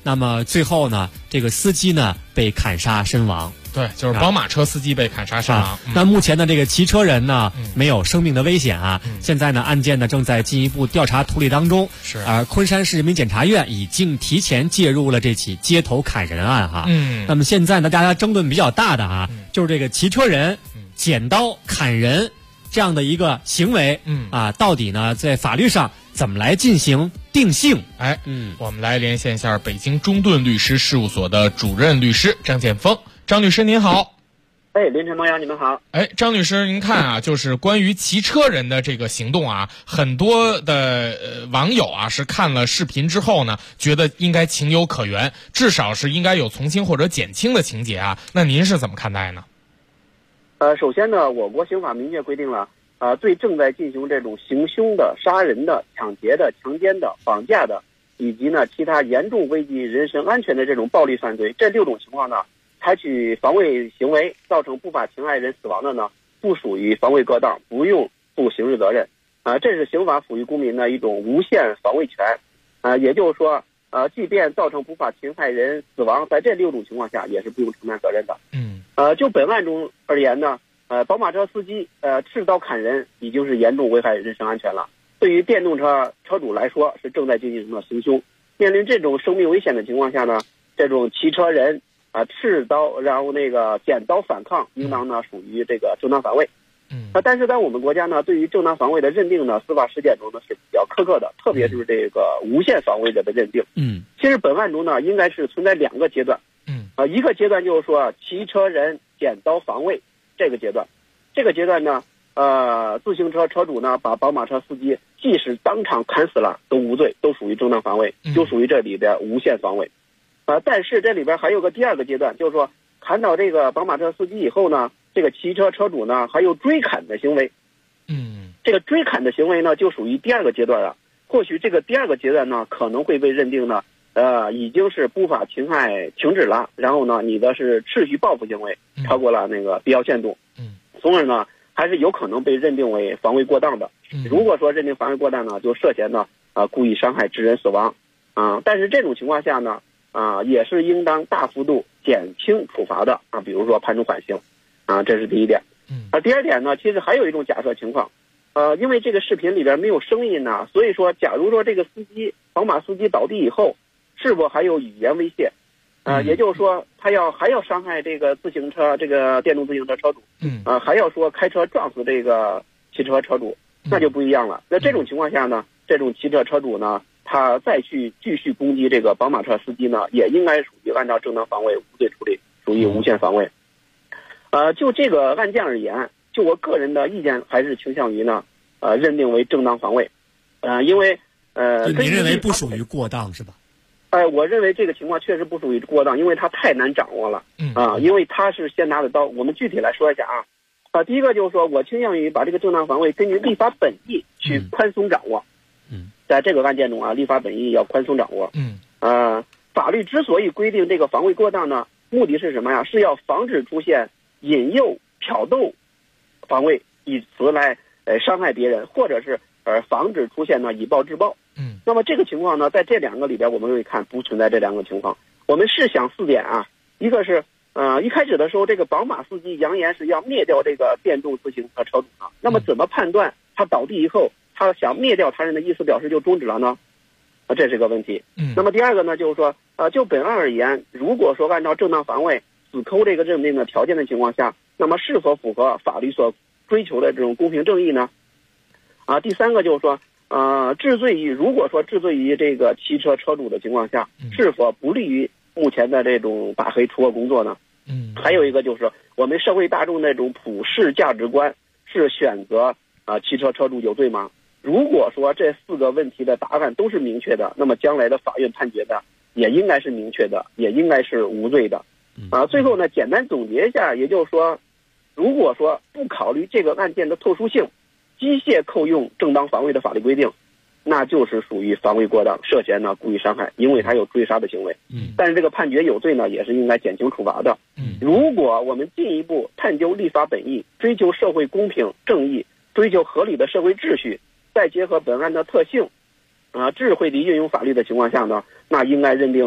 那么最后呢，这个司机呢被砍杀身亡。 对，就是宝马车司机被砍杀身亡。 那目前的这个骑车人呢，没有生命的危险啊。现在呢，案件呢正在进一步调查处理当中。 是。 昆山市人民检察院已经提前介入了这起街头砍人案哈。那么现在呢，大家争论比较大的啊，就是这个骑车人捡刀砍人这样的一个行为，到底呢在法律上怎么来进行定性？ 我们来连线一下北京中盾律师事务所的主任律师张建峰。张律师您好。 林晨朋友你们好。 张律师您看啊，就是关于骑车人的这个行动啊，很多的网友啊是看了视频之后呢，觉得应该情有可原，至少是应该有从轻或者减轻的情节啊。那您是怎么看待呢？ 首先呢，我国刑法明确规定了，对正在进行这种行凶的、杀人的、抢劫的、强奸的、绑架的，以及呢其他严重危及人身安全的这种暴力犯罪，这6种情况呢，采取防卫行为造成不法侵害人死亡的呢，不属于防卫过当，不用负刑事责任。这是刑法赋予公民的一种无限防卫权。也就是说，即便造成不法侵害人死亡，在这6种情况下也是不用承担责任的。就本案中而言呢，宝马车司机持刀砍人已经是严重危害人身安全了。对于电动车车主来说，是正在进行的行凶。面临这种生命危险的情况下呢，这种骑车人持刀然后捡刀反抗，应当呢属于这个正当防卫。但是在我们国家呢，对于正当防卫的认定呢，司法实践中呢是比较苛刻的，特别是这个无限防卫者的认定。其实本案中呢，应该是存在2个阶段。一个阶段就是说骑车人捡刀防卫这个阶段，这个阶段呢，自行车车主呢把宝马车司机即使当场砍死了都无罪，都属于正当防卫，就属于这里的无限防卫。但是这里边还有个第2个阶段，就是说砍倒这个宝马车司机以后呢，这个骑车车主呢还有追砍的行为。这个追砍的行为呢就属于第2个阶段了。或许这个第2个阶段呢可能会被认定呢已经是不法侵害停止了，然后呢你的是持续报复行为超过了必要限度，从而呢还是有可能被认定为防卫过当的。如果说认定防卫过当呢，就涉嫌呢故意伤害致人死亡。但是这种情况下呢也是应当大幅度减轻处罚的比如说判处缓刑这是第一点。第2点呢，其实还有一种假设情况，因为这个视频里边没有声音呢，所以说假如说这个宝马司机倒地以后，是否还有语言威胁？也就是说他还要伤害这个这个电动自行车车主，还要说开车撞死这个汽车车主，那就不一样了。在这种情况下呢，这种汽车车主呢，他再去继续攻击这个宝马车司机呢，也应该属于按照正当防卫无罪处理，属于无限防卫。就这个案件而言，就我个人的意见还是倾向于呢，认定为正当防卫。因为你认为不属于过当是吧？ 我认为这个情况确实不属于过当，因为它太难掌握了。因为他是先拿的刀。我们具体来说一下第一个就是说，我倾向于把这个正当防卫根据立法本意去宽松掌握。在这个案件中立法本意要宽松掌握。法律之所以规定这个防卫过当呢，目的是什么呀？是要防止出现引诱、挑逗防卫，以此来伤害别人，或者是防止出现呢以暴制暴。那么这个情况呢，在这2个里边，我们可以看不存在这2个情况。我们试想4点一个是一开始的时候，这个宝马司机扬言是要灭掉这个电动自行车车主那么怎么判断他倒地以后，他想灭掉他人的意思表示就终止了呢？这是个问题。那么第2个呢，就是说就本案而言，如果说按照正当防卫死抠这个认定的条件的情况下，那么是否符合法律所追求的这种公平正义呢？第3个就是说如果说治罪于这个汽车车主的情况下，是否不利于目前的这种打黑除恶工作呢？还有一个就是我们社会大众那种普世价值观是选择汽车车主有罪吗？如果说这4个问题的答案都是明确的，那么将来的法院判决的也应该是明确的，也应该是无罪的。最后呢，简单总结一下，也就是说，如果说不考虑这个案件的特殊性，机械扣用正当防卫的法律规定，那就是属于防卫过当，涉嫌呢故意伤害，因为他有追杀的行为。但是这个判决有罪呢，也是应该减轻处罚的。如果我们进一步探究立法本意，追求社会公平正义，追求合理的社会秩序，再结合本案的特性，智慧地运用法律的情况下呢，那应该认定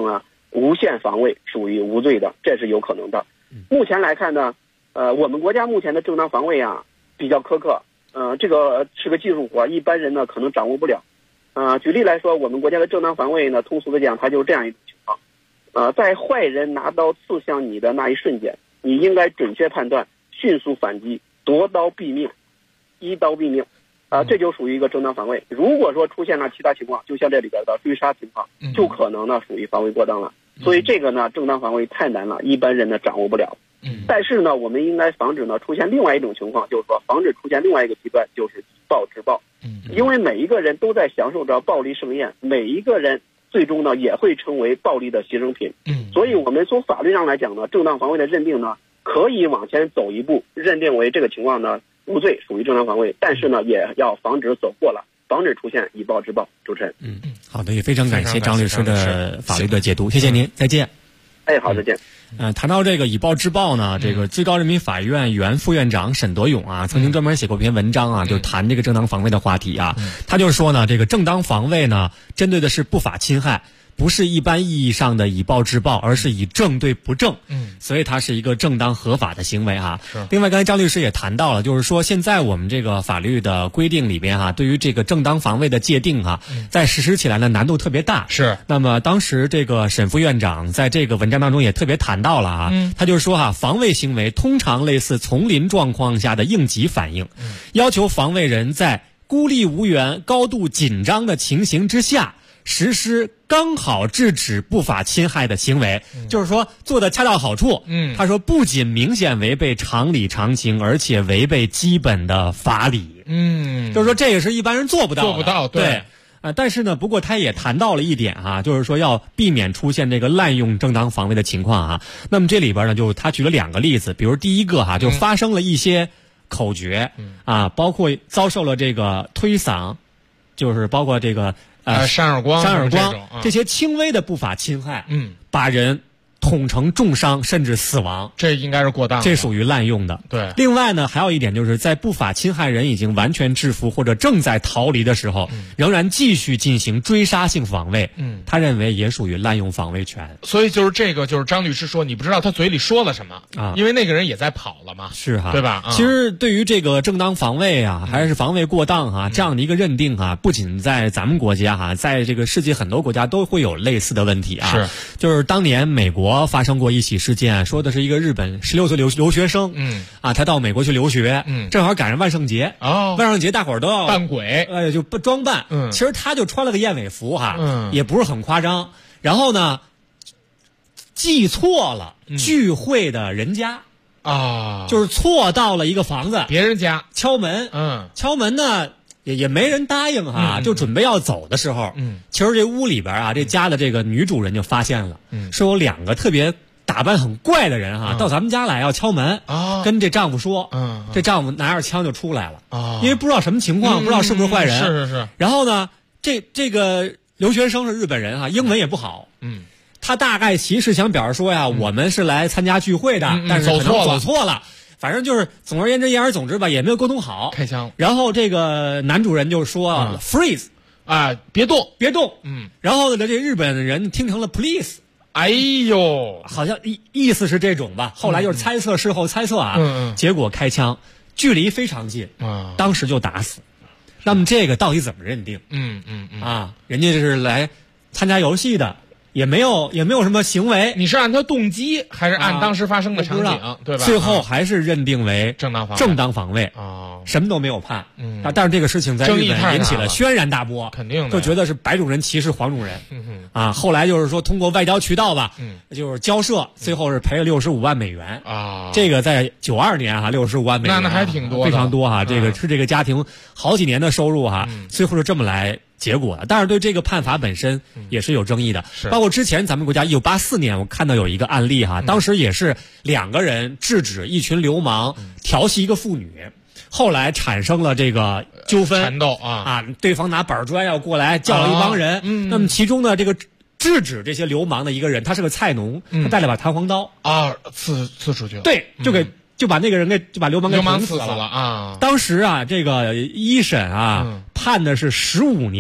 无限防卫属于无罪的，这是有可能的。目前来看呢，我们国家目前的正当防卫啊比较苛刻，这个是个技术活，一般人呢可能掌握不了。举例来说，我们国家的正当防卫呢，通俗的讲，它就是这样一种情况。在坏人拿刀刺向你的那一瞬间，你应该准确判断，迅速反击，夺刀毙命，一刀毙命。这就属于一个正当防卫。如果说出现了其他情况，就像这里边的追杀情况，就可能呢属于防卫过当了。所以这个呢，正当防卫太难了，一般人呢掌握不了。但是呢，我们应该防止呢出现另外一种情况，就是说防止出现另外一个极端，就是以暴制暴。因为每一个人都在享受着暴力盛宴，每一个人最终呢也会成为暴力的牺牲品。所以我们从法律上来讲呢，正当防卫的认定呢，可以往前走一步，认定为这个情况呢无罪，属于正当防卫，但是呢也要防止走过了，防止出现以暴制暴。主持人， 好的，也非常感谢张律师的法律的解读，谢谢您，再见。 好，再见。 谈到这个以暴制暴呢，这个最高人民法院原副院长沈德勇啊，曾经专门写过篇文章啊，就谈这个正当防卫的话题啊。他就说呢，这个正当防卫呢，针对的是不法侵害，不是一般意义上的以暴制暴，而是以正对不正。所以它是一个正当合法的行为啊。另外，刚才张律师也谈到了，就是说现在我们这个法律的规定里边对于这个正当防卫的界定在实施起来呢难度特别大。 是。 那么当时这个沈副院长在这个文章当中也特别谈到了他就说防卫行为通常类似丛林状况下的应急反应，要求防卫人在孤立无援、高度紧张的情形之下，实施刚好制止不法侵害的行为，就是说做的恰到好处。他说不仅明显违背常理常情，而且违背基本的法理。就是说这个是一般人做不到的。对。但是呢，不过他也谈到了一点就是说要避免出现这个滥用正当防卫的情况那么这里边呢，就他举了2个例子，比如第一个就发生了一些口诀包括遭受了这个推搡，就是包括这个扇耳光这些轻微的不法侵害，把人捅成重伤甚至死亡， 这应该是过当， 这属于滥用的。 对。 另外呢，还有一点就是在不法侵害人已经完全制服或者正在逃离的时候，仍然继续进行追杀性防卫，他认为也属于滥用防卫权。 所以就是这个，就是张律师说，你不知道他嘴里说了什么因为那个人也在跑了嘛， 是对吧？ 其实对于这个正当防卫还是防卫过当这样的一个认定不仅在咱们国家在这个世界很多国家都会有类似的问题是， 就是当年美国发生过一起事件，说的是一个日本16岁留学生，他到美国去留学，正好赶上万圣节，万圣节大伙儿都要扮鬼， 就装扮，其实他就穿了个燕尾服也不是很夸张，然后呢，记错了聚会的人家就是错到了一个房子， 别人家敲门，敲门呢。也没人答应就准备要走的时候，其实这屋里边这家的这个女主人就发现了，说有2个特别打扮很怪的人到咱们家来要敲门，跟这丈夫说，这丈夫拿着枪就出来了，因为不知道什么情况，不知道是不是坏人， 是。 然后呢，这个留学生是日本人英文也不好，他大概其实想表示说我们是来参加聚会的，但是可能走错了。反正就是总而言之言而总之吧，也没有沟通好， 开枪。 然后这个男主人就说freeze 别动， 然后呢，这日本人听成了 please， 哎呦， 好像意思是这种吧。后来就是猜测，事后猜测结果开枪，距离非常近当时就打死。那么这个到底怎么认定？人家这是来参加游戏的。也没有什么行为， 你是按他动机还是按当时发生的场景，对吧？ 最后还是认定为正当防卫什么都没有判。但是这个事情在日本引起了轩然大波， 肯定的， 就觉得是白种人歧视黄种人。后来就是说通过外交渠道吧，就是交涉，最后是赔了65万美元这个在92年65万美元， 那还挺多的， 非常多这个是这个家庭好几年的收入最后是这么来结果的。但是对这个判罚本身也是有争议的，包括之前咱们国家1984年我看到有一个案例当时也是2个人制止一群流氓调戏一个妇女，后来产生了这个纠纷缠斗对方拿板砖要过来叫了一帮人，那么其中的这个制止这些流氓的一个人，他是个菜农，他带了把弹簧刀刺出去了， 对，就把那个人就把流氓给捅死了当时这个一审判的是15年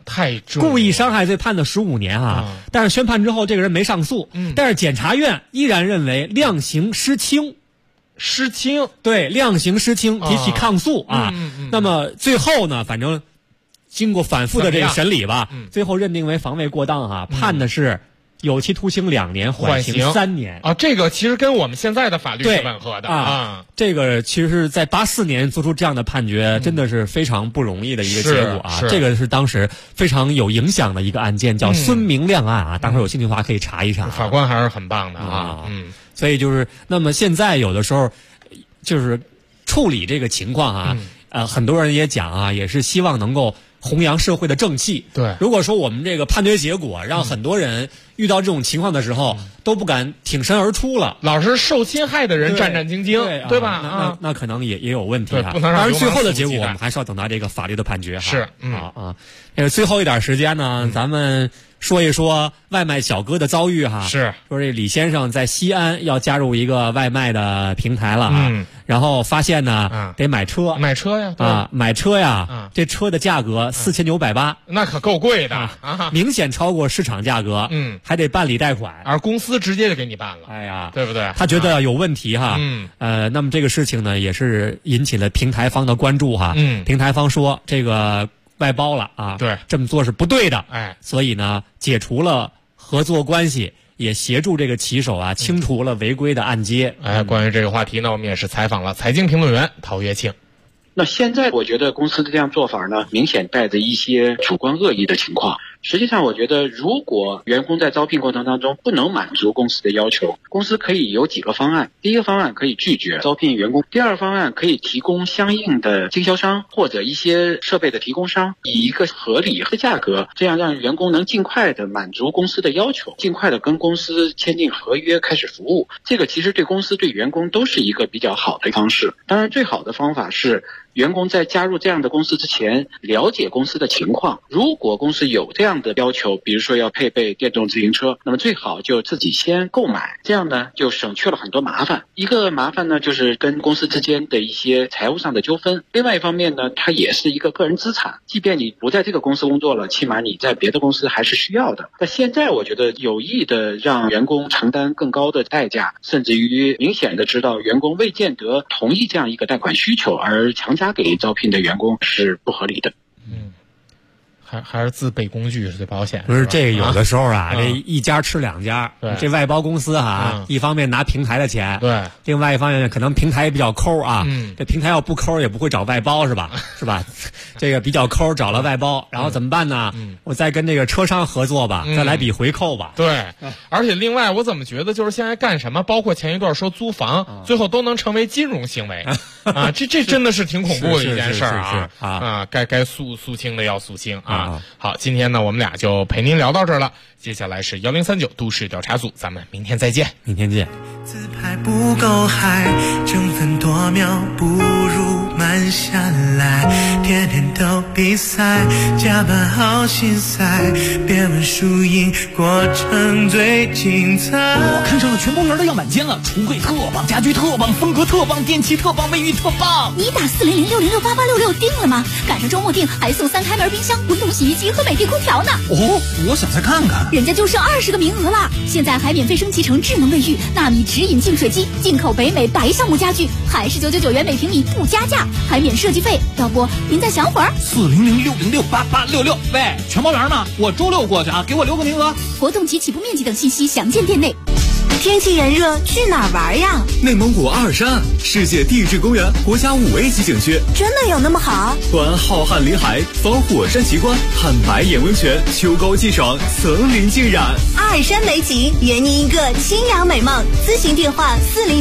太重， 故意伤害罪判的15年啊。但是宣判之后，这个人没上诉，但是检察院依然认为量刑失轻。对，量刑失轻，提起抗诉啊。那么最后呢，反正经过反复的这个审理吧，最后认定为防卫过当啊，判的是有期徒刑2年，缓刑3年啊。这个其实跟我们现在的法律是吻合的啊。 这个其实在84年做出这样的判决，真的是非常不容易的一个结果啊。这个是当时非常有影响的一个案件，叫孙明亮案啊。待会儿有兴趣的话可以查一查。 法官还是很棒的啊。 所以就是，那么现在有的时候就是处理这个情况啊，很多人也讲啊，也是希望能够弘扬社会的正气。 对， 如果说我们这个判决结果让很多人遇到这种情况的时候，都不敢挺身而出了， 老是受侵害的人战战兢兢，对吧？ 那可能也有问题啊。 不能让。 当然，最后的结果我们还是要等到这个法律的判决。 是， 最后一点时间呢，咱们说一说外卖小哥的遭遇哈。 是， 说这李先生在西安要加入一个外卖的平台了然后发现呢，得买车呀，买车呀，这车的价格4980， 那可够贵的明显超过市场价格，还得办理贷款， 而公司直接就给你办了， 哎呀， 对不对？ 他觉得有问题哈，那么这个事情呢，也是引起了平台方的关注哈，平台方说这个外包了啊， 对， 这么做是不对的，所以呢，解除了合作关系，也协助这个骑手啊清除了违规的按揭。 关于这个话题呢，我们也是采访了财经评论员陶跃庆。 那现在我觉得公司的这样做法呢，明显带着一些主观恶意的情况。实际上我觉得，如果员工在招聘过程当中不能满足公司的要求，公司可以有几个方案。第一个方案可以拒绝招聘员工，第二个方案可以提供相应的经销商或者一些设备的提供商，以一个合理的价格，这样让员工能尽快的满足公司的要求，尽快的跟公司签订合约开始服务。这个其实对公司对员工都是一个比较好的方式。当然最好的方法是员工在加入这样的公司之前了解公司的情况，如果公司有这样的要求，比如说要配备电动自行车，那么最好就自己先购买，这样呢就省去了很多麻烦。一个麻烦呢就是跟公司之间的一些财务上的纠纷，另外一方面呢它也是一个个人资产，即便你不在这个公司工作了，起码你在别的公司还是需要的。那现在我觉得有意的让员工承担更高的代价，甚至于明显的知道员工未见得同意这样一个贷款需求而强加给招聘的员工是不合理的。 还是自备工具是最保险。 不是这个有的时候啊，这一家吃两家。这外包公司哈，一方面拿平台的钱， 对， 另外一方面可能平台也比较抠啊。这平台要不抠也不会找外包是吧？是吧？这个比较抠，找了外包，然后怎么办呢？我再跟这个车商合作吧，再来笔回扣吧。 对，而且另外我怎么觉得就是现在干什么，包括前一段说租房，最后都能成为金融行为啊！这真的是挺恐怖的一件事啊！该肃清的要肃清啊！好，今天呢我们俩就陪您聊到这儿了，接下来是1039都市调查组，咱们明天再见。 明天见。 自拍不够嗨，争分夺秒不如慢下来，天天都比赛，加班好心塞，别问输赢，过程最精彩。 我看上了全包园的样板间了，橱柜特棒，家具特棒，风格特棒，电器特棒，卫浴特棒。 你打40060688866定了吗？赶上周末定还送3开门冰箱、滚筒洗衣机和美的空调呢。 哦，我想再看看。 人家就剩20个名额了，现在还免费升级成智能卫浴、纳米直饮净水机，进口北美白橡木家具，还是999元每平米不加价，还免设计费。要不您再想会儿 ？40060688866。喂，全包园呢？我周6过去啊，给我留个名额。 活动及起步面积等信息详见店内。 天气炎热，去哪儿玩呀？ 内蒙古阿尔山世界地质公园国家5A级景区， 真的有那么好？ 环浩瀚林海，访火山奇观，看白眼温泉，秋高气爽，层林尽染。 阿尔山美景，圆你一个清凉美梦。咨询电话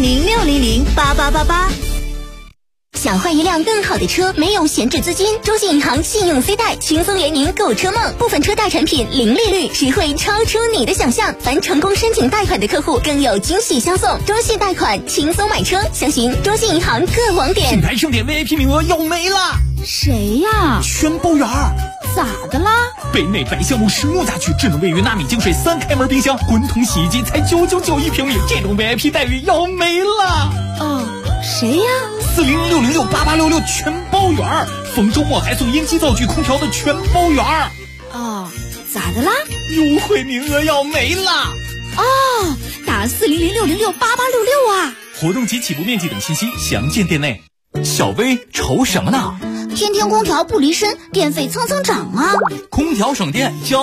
40060008888。 想换一辆更好的车，没有闲置资金，中信银行信用 C 贷轻松圆您购车梦，部分车贷产品零利率，实惠超出你的想象。凡成功申请贷款的客户更有惊喜相送，中信贷款轻松买车，详询中信银行各网点。 品牌盛典 VIP 名额要没了。 谁呀？ 全包园。 咋的啦？ 北美白橡木实木家具，智能卫浴、纳米净水、3开门冰箱、滚筒洗衣机才999一平米，这种 VIP 待遇要没了。 哦，谁呀 ？40060688866全包园，逢周末还送烟机灶具空调的全包园。 哦。 的啦？ 优惠名额要没啦！ 哦，打400-606-8866啊！ 活动及起步面积等信息详见店内。小薇愁什么呢？ 天天空调不离身，电费蹭蹭涨啊！ 空调省电交